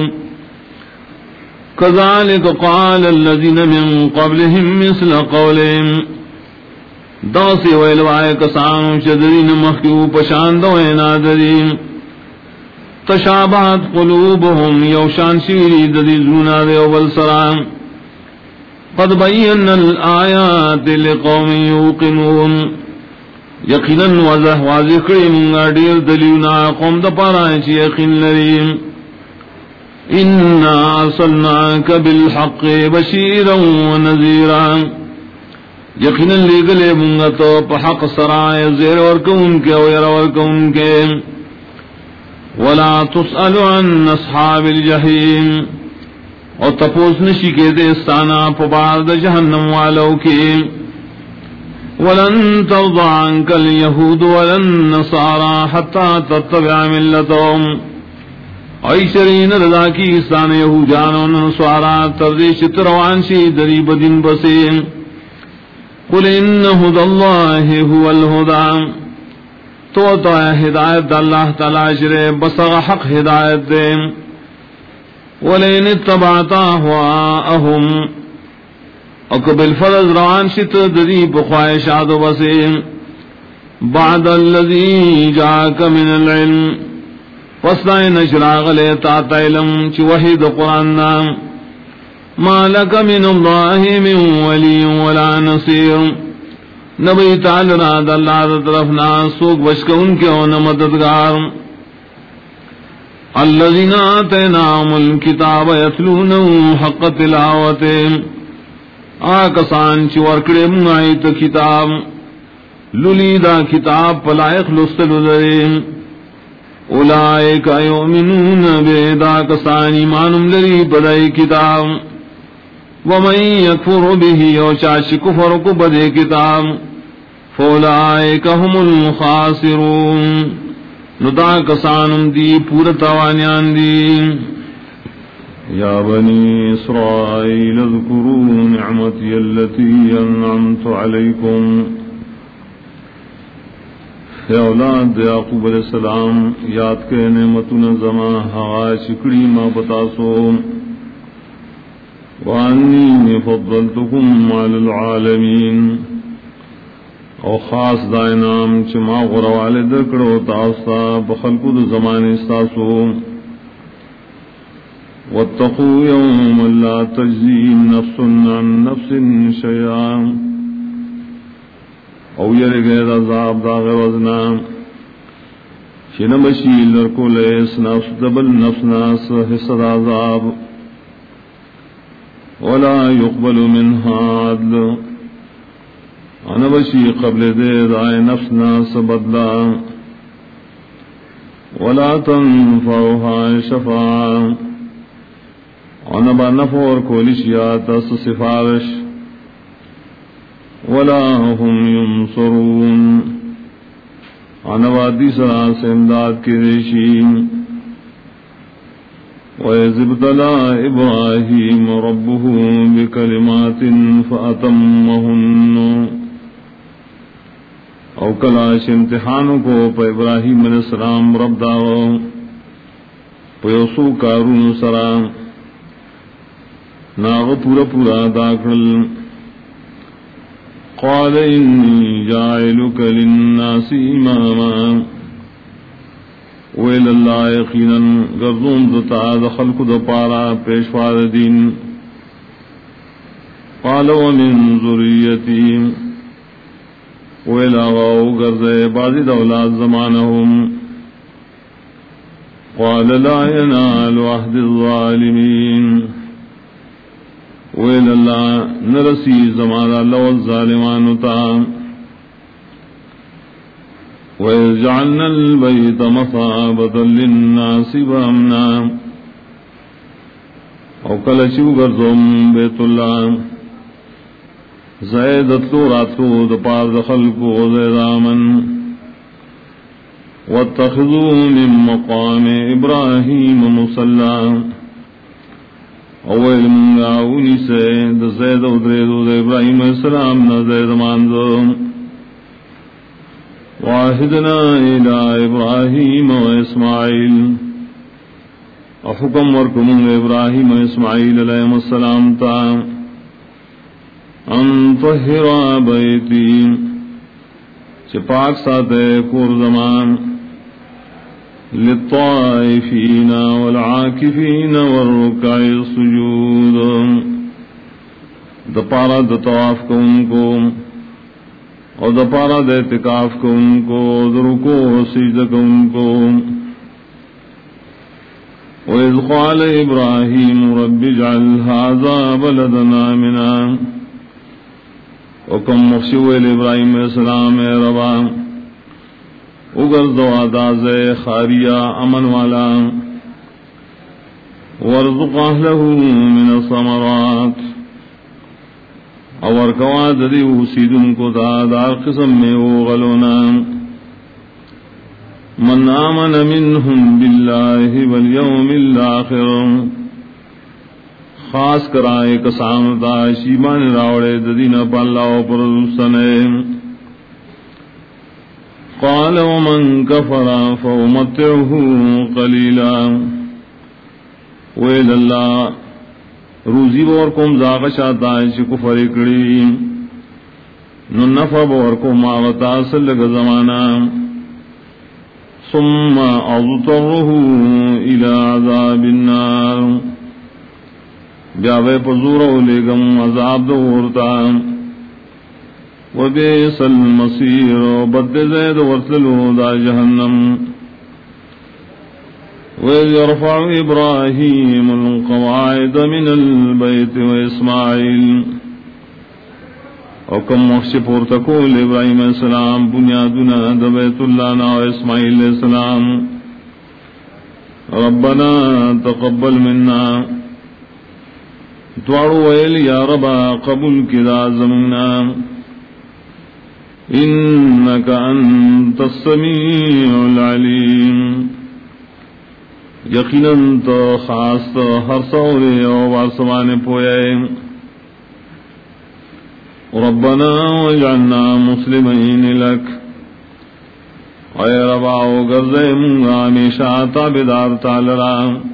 کذالک قال الذین من قبلهم مثل قولهم داسی ویلوائے کسانو چدرین مخیو پشاندوئے نادرین تشابہت قلوبهم یوشان شیری ددی زونا دے وبلسران قد بین الآیات لقوم یوقنون یقیناً واضح کری منگا دیر دلیونا قوم دا پارائیں چی یقین لریم انا ارسلناک بالحق بشیرا و نذیرا یقیناً لگلے منگا تو پا حق سرائے زیر ورکون کے ویر ورکون کے ولا تسأل عن اصحاب الجحیم اور تپوس نشی کے دستانا پبارد جہنم والوں کے ولن ترضى عنك اليهود ولا النصارى حتى تتبع ملتهم ایشرین رضا کی استان یہودیان و نصارا تردیش تروانشی دریب دن بسین قل ان هدى الله هو الهدى تو ہدایت اللہ تعالی شرے بسغ حق ہدایت دے ولئن اتبعت اهواءهم اقبل فرض روان شت دریب خواہشات و بسین بعد الذي جاءك من العلم فصلائن اشراغ لیتا علم چی وحید قرآن نام ما لک من اللہ من ولی ولا نصیر نبی تعالی راد اللہ طرفنا سوک بشک ان کے ہونا مددگار الذین آتیناهم الکتاب یتلونہ حق تلاوت آکسان چی ورکڑے منعیت کتاب للیدہ کتاب پلائق لستل درین اولئک یؤمنون بذا کسان ایمان لری بدائی کتاب ومن یکفر به او چاچ کفر کو بدے کتاب فاولئک هم الخاسرون ندا کسان دی پورا توانیان دی یا بنی اسرائیل اذکروا نعمتی التي انعمت علیکم اے اولاد یعقوب علیہ السلام یاد کے نعمتنا زما ہوا شکری ما بتاسو وانی فضلتکم علی العالمین او خاص دا انعام چما غروال دکڑو تاستا بخلقو دا زمان استاسو واتقوا یوم لا تجزی نفس عن نفس شیئا او یری غیر عذاب دا غوزنا شنمشی لرکو لیس نفس دبل نفس ناس حصد عذاب ولا يقبل منها عدل انبشی قبل دے دائے نفس ناس بدلا ولا تنفعها شفاعا انبا نفور کولشیات اس سفارش ولا هم ينصرون انوادی سرا سے امداد کی ریشین وَإِذِ ابْتَلَىٰ إِبْرَاهِيمَ رَبُّهُ بِكَلِمَاتٍ فَأَتَمَّهُنَّ او کلاش امتحانوں کو پہ ابراہیم علیہ السلام رب داو پیوسو کارون سرام ناغ پورا داکل قال انی جاعلک للناس اماما ویل اللہ یقینا گردون دتا دخلق دپارا پیشوار دین قال ومن ذریتی ویل آغاو گردے بازی دولاد زمانہم قال لا ینال عہد الظالمین ویل اللہ نرسی زمان اللہ والظالمان تا وَإِذْ جَعَلْنَا الْبَيْتَ مَثَابَةً لِلنَّاسِ وَأَمْنًا او کلچو گرزم بیت اللہ زیدتو راتو دپار دخلقو زید آمن وَاتَّخِذُوا مِن مَقَامِ إِبْرَاهِيمَ مُصَلًّى اول منگاونی سے دا زید و دریدو دا ابراہیم علیہ السلام نا زید ماندو واحدنا الى ابراہیم و اسماعیل و حکم ورکم ابراہیم و اسماعیل علیہ السلام تا ان طہرا بیتی چپاک ساتے کور زمان للطائفین والعاکفین والرکع السجود دپارا دطواف کو ان کو اور دپارا دعتکاف کو ان کو درکو سجدہ کو ان کو وَإِذْ قَالَ إِبْرَاهِيمُ رَبِّ اجْعَلْ هَذَا بَلَدًا آمِنًا وکم مخشویل ابراہیم علیہ السلام اے ربا اگر دواداز خاریہ امن والا وارزق أهله من الثمرات اور کوا ددی سیدن کو دار قسم میں وہ غلونا من آمن منهم باللہ والیوم الآخر خاص کرائے کسان دا شیمان راوڑے ددین پا اللہ و پردوستنے قال ومن کفر فامتعه قلیلا ویل اللہ روزی بور کوم زاغ شاتا چ کفر کڑی نو نفع بور کوم آغتا سلگ زمانہ ثم اضطره الى عذاب النار بیاوے پزورو لگم عذاب دورتا وبئس المصیر بد زید ورسلو دا جہنم وَإِذْ يَرْفَعُ إِبْرَاهِيمُ الْقَوَاعِدَ مِنَ الْبَيْتِ وَإِسْمَاعِيلُ وَكَمْ مُخْشِفُرْ تَقُولِ إِبْرَاهِيمَ السَّلَامُ بُنْيَادُنَا دَبَيْتُ اللَّهِ وَإِسْمَاعِيلَ السَّلَامُ رَبَّنَا تَقَبَّلْ مِنَّا دعوا ویل یا ربا قبول کدا زمنا إِنَّكَ أَنْتَ السَّمِيعُ الْعَلِيمُ یقیناً تو خاص تو ہر سورے اور واسوانے پوئے ربنا واجعلنا مسلمین لک اے ربا او گرزے منگا ہمیشہ تابدار تالرا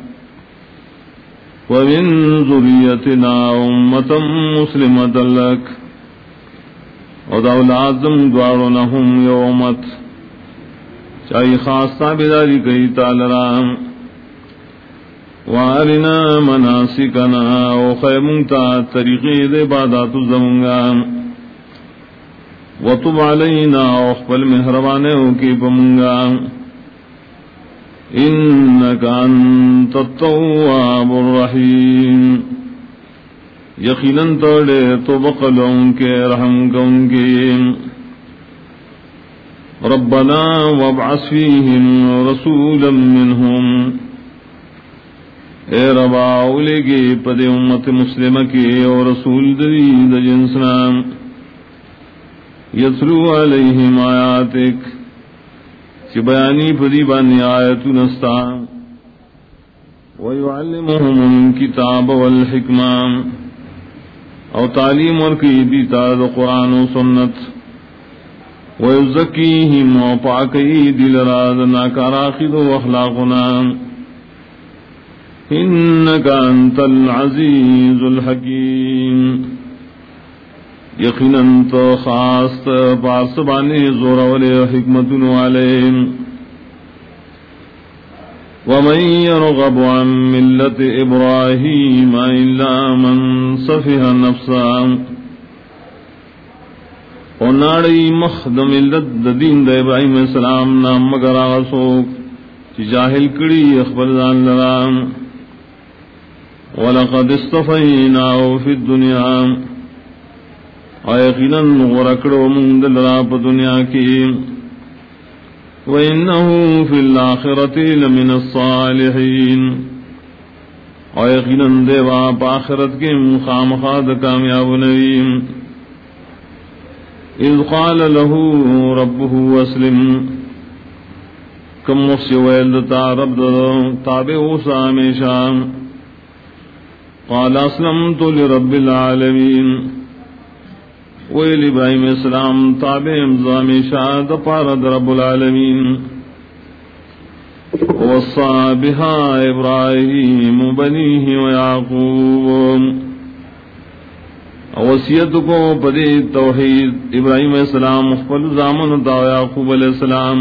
ومن ذریتنا امتا مسلمتا لک اور اولادم دوارنہم یومت چاہی خاص تابداری کئی تالرا وارنا مناسکنا وخیمتا طریقی دے عبادات زمنگا وتب علینا وخبل مہربانے کی پمنگا انکا انت التواب الرحیم یقیناً توڑے تو بقلوں کے رحم کون کے ربنا وابعث فیہم رسولا منہم اے ربا اولے گے پدے امت مسلمہ کے اور رسول دری دا جنسنا یتلو علیہم آیاتک چی بیانی پدی بانی آیت نستا ویعلمہم الکتاب والحکمہ او تعلیم ورکی دیتا دا قرآن و سنت ویزکیہم و پاکی دل را دا ناکاراخد و اخلاقنا انك انت العزيز الحكيم یقینا تو خاص پاسبانی زور والے حکمت والے ومن يرغب عن ملة ابراهيم الا من سفه نفسه وناڑی مخدم ملت دین د ابراہیم السلام نام مگر آسوک چی جاہل کڑی اخبر دان لرام وَلَقَدْ اصْطَفَيْنَاهُ فِي الدُّنْيَا آیقیناً غرکڑو من دلرا پا دنیا کی وَإِنَّهُ فِي الْآخِرَةِ لَمِنَ الصَّالِحِينَ آیقیناً دیوا پا آخرت کے مخامخاد کامیاب نویم اذ قال له ربه اسلم کم مخشویلتا رب تابع اوسا ہمیشہ قال اسلمت لرب العالمین ویل ابراہیم السلام تابع امزام شاد پارد رب العالمین وصى بها ابراہیم بنیہ ویعقوب وصیت کو پدی توحید ابراہیم السلام مخبل زامن تا یعقوب علیہ السلام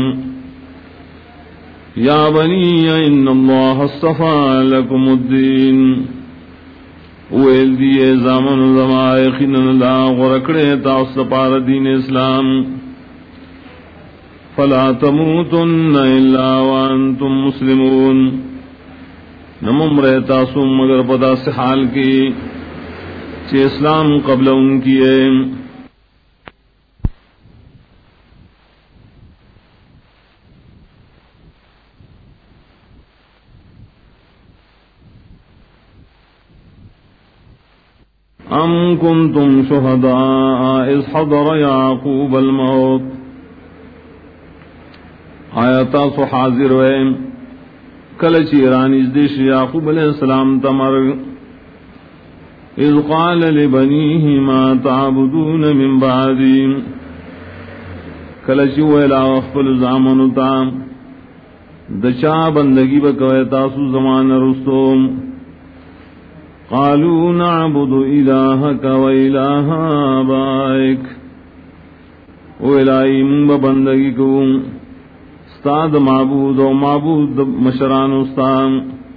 یا بنی ان اللہ اصطفى لکم الدین ویل دیئے زامن زمائے خنن اللہ غرکڑے تاست پار دین اسلام فلا تموتن الا وانتم مسلمون نمم رہتا سم مگر پدا سے حال کی چی اسلام قبل ان کی ہے كنتم شهداء إذ حضر يعقوب الموت آیتا سو حاضر ویم کلچ ایرانیز دیش یعقوب علیہ السلام تمر اذ قال لبنیه ما تعبدون من بعدی کلچ ویلا اخفل زامنو تام دچا بندگی بکوی تاسو زمان رستوم قالوا نعبد الہک و الہ آبائک ویلائی من بندگی کون استاد معبود و معبود مشران استان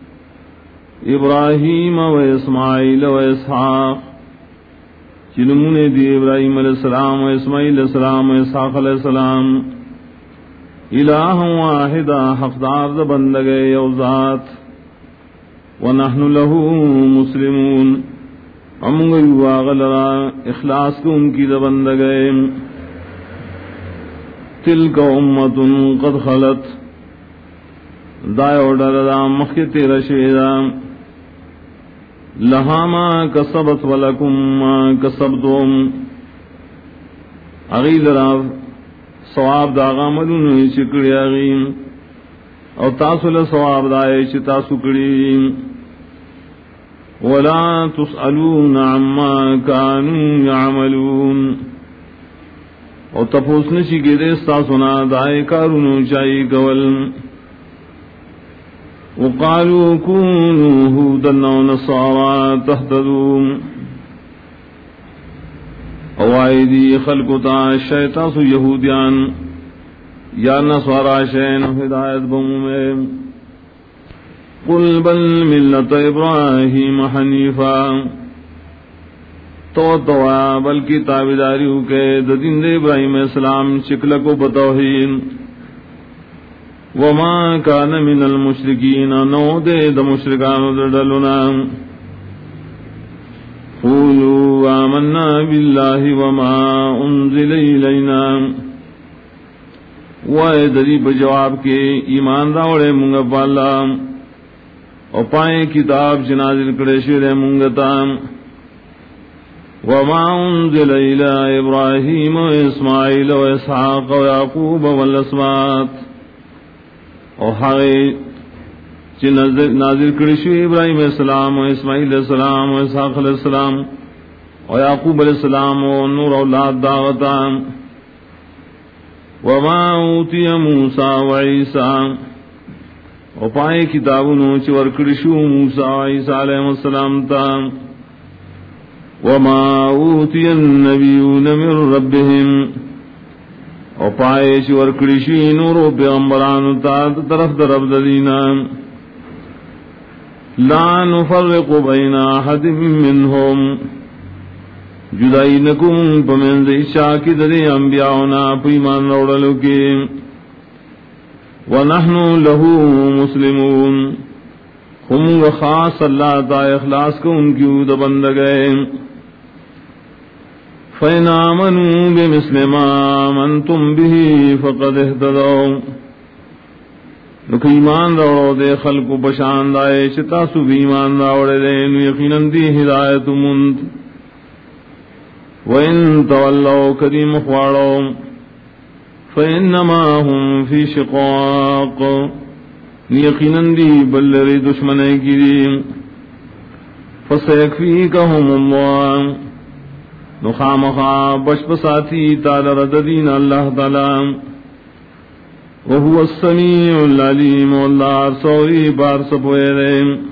ابراہیم و اسماعیل و اسحاق چنمون دی ابراہیم علیہ السلام و اسماعیل علیہ السلام و اسحاق علیہ السلام الہ واحد حقدار بندگ یوزات ونحن له مسلمون امگئی واغلرا اخلاص کو ان کی بندگے تلک امت قد خلت دائے اوڈر دا مخیط رشیدہ لہا ما کسبت ولکم ما کسبتم اغیل را ثواب دا غامدون چکڑی اغیم او تاسل ثواب دائے چی تاسو کڑی ولا تسألون عما كانوا يعملون او تپوس نشی کے دیستا سنا دائے کارونو چاہی کول وقالوا كونوا هودا و نصارا تهتدون او آئیدی خلقتا شیطاس یہودیان یا نصارا شین ہدایت بمومے قل بل ملت ابراہیم حنیفا تو بلکہ تابداریوں کے دین دے ابراہیم السلام چکلکو بتوحید وما کان من المشرکین نو دے د مشرکان دلنا قولوا آمنا باللہ وما انزل الینا وائے دری بجواب کے ایمان راوڑے منگا پالا اور پائیں کتاب جنازل کڑے شیر منگتا وما انزل الى ابراہیم و اسماعیل و اسحاق و یعقوب والاسباط اور حقی نازل کرشو ابراہیم علیہ السلام و اسماعیل علیہ السلام و اسحاق علیہ السلام و یعقوب علیہ السلام و نور اولاد دعوتا وما اوتی موسیٰ و عیسیٰ اور پائے کتابونو چور کرشو موسیٰ و عیسیٰ علیہ السلام تا وما اوتی النبیون من ربهم او پائے چور کڑشی نورو پیغمبرانو تا طرف در رب دینا لا نفرق بین احد منهم جدائی نکم پمنز اشاکی دری انبیاؤنا پیمان روڑلو کی ونحن له مسلمون ہم خاص اللہ تا اخلاص کو ان کی د بندگئے فَإِنْ آمَنُوا بِمِثْلِ مَا آمَنْتُمْ بِهِ فَقَدْ اهْتَدَوْا نکو ایمان روڑو دے خلق و بشان دائے چتاسو بھی ایمان روڑے دے نو یقیناً دی ہدایت مند وَإِن تَوَلَّوْا كَرِيمُ خواڑو فَإِنَّمَا هُمْ فِي شِقَاقٍ یقیناً دی بلری دشمنے کی دی فَسَيَكْفِيكَهُمُ اللَّهُ نخامخا بشپ ساتھی تعالی رددین اللہ تعالی وهو السمیع العلیم واللہ سوری بار سپوئے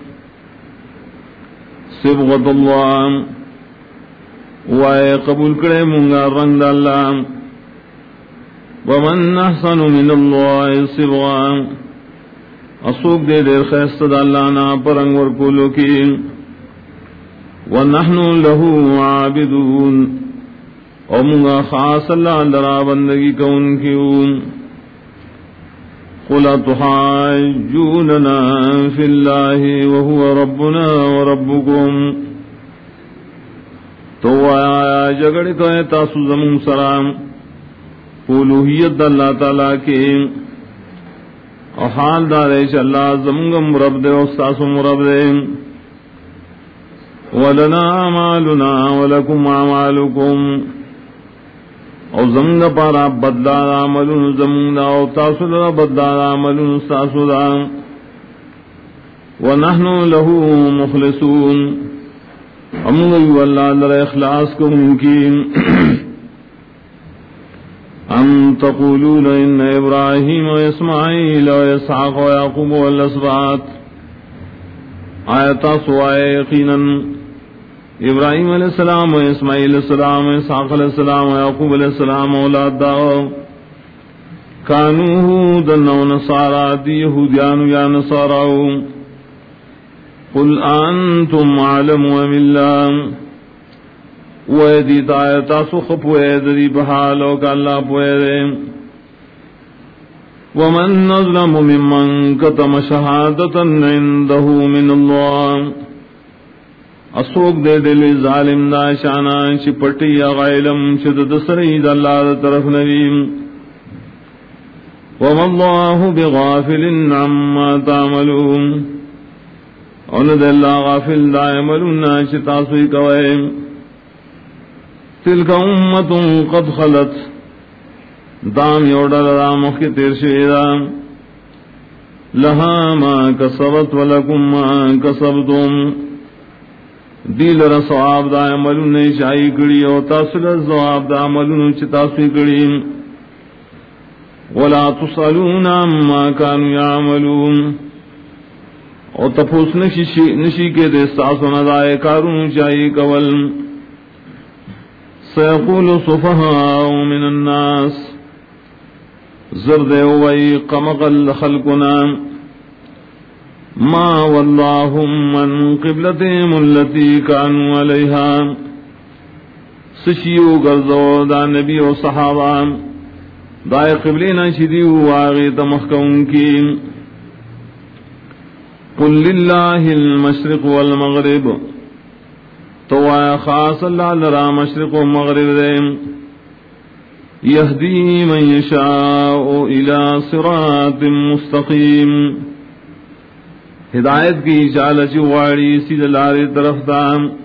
صبغت اللہ وائے قبول کرے منگا رنگ اللہ ومن احسن من اللہ صبغا اسوک دے دیر خیست دا اللہ نا پرنگ ورکولو کی ونحن له عابدون ومنگا خاص اللہ لرا بندگی کون کیون قل تحاجوننا فی اللہ وهو ربنا وربکم تو آیا جگڑ کوئے تاسو زمون سلام اولوہیت اللہ تعالیٰ کے اور حال دارے چ اللہ زمونگم رب دے استاسم رب دے ولنا اعمالنا ولکم اعمالکم او زمگ پارا بدلا عملون زمگ دا او تاسو دا بدلا عملون تاسو دا ونحن له مخلصون امغی واللہ در اخلاص کو ممکن ام تقولون ان ابراہیم و اسماعیل و اسحاق و یعقوب والاسباط آیتا سوائے یقینا ابراہیم علیہ السلام و اسماعیل علیہ السلام و اسحاق علیہ السلام و یعقوب علیہ السلام اولاد داؤ کانو ہودن و نصارا دی یہودیان یا نصاراؤ قل انتم عالم ام اللہ ویدی آیتا سخپ ویدی بحالو کا اللہ پویدے ومن نظلم ممن کتم شہادتا عنده من اللہ اسوک دے دل ظالم دا شانا چپٹی غیلم شدد سرید اللہ دا طرف نبیم وما اللہ بغافل عما تعملون اند اللہ غافل دا عملون چتاسوی کوئے تلک امت قد خلت دام یوڈل رامخ کی تیر شیدہ لہا ما کسبت ولکم ما کسبتم دیل رسواب دا عملون شائی کری او تاصل الزواب دا عملون چتاسوی کری ولا تسألون عما کانوا یعملون او تپوس نشی کے دستاسو ندائے کارون چاہی کول سيقول السفهاء من الناس زرد وي قمقل خلقنا ما واللهم من قبلتهم التي كانوا عليها سشيو غرزو دا نبي و صحابہ دائے قبلنا شدیو واغیت مخکون کی قل للہ المشرق والمغرب تو خاص اللہ لرا مشرق و مغرب دے یہدی من یشاء الى صراط مستقیم ہدایت کی چالچ واڑی سید لاری طرف دام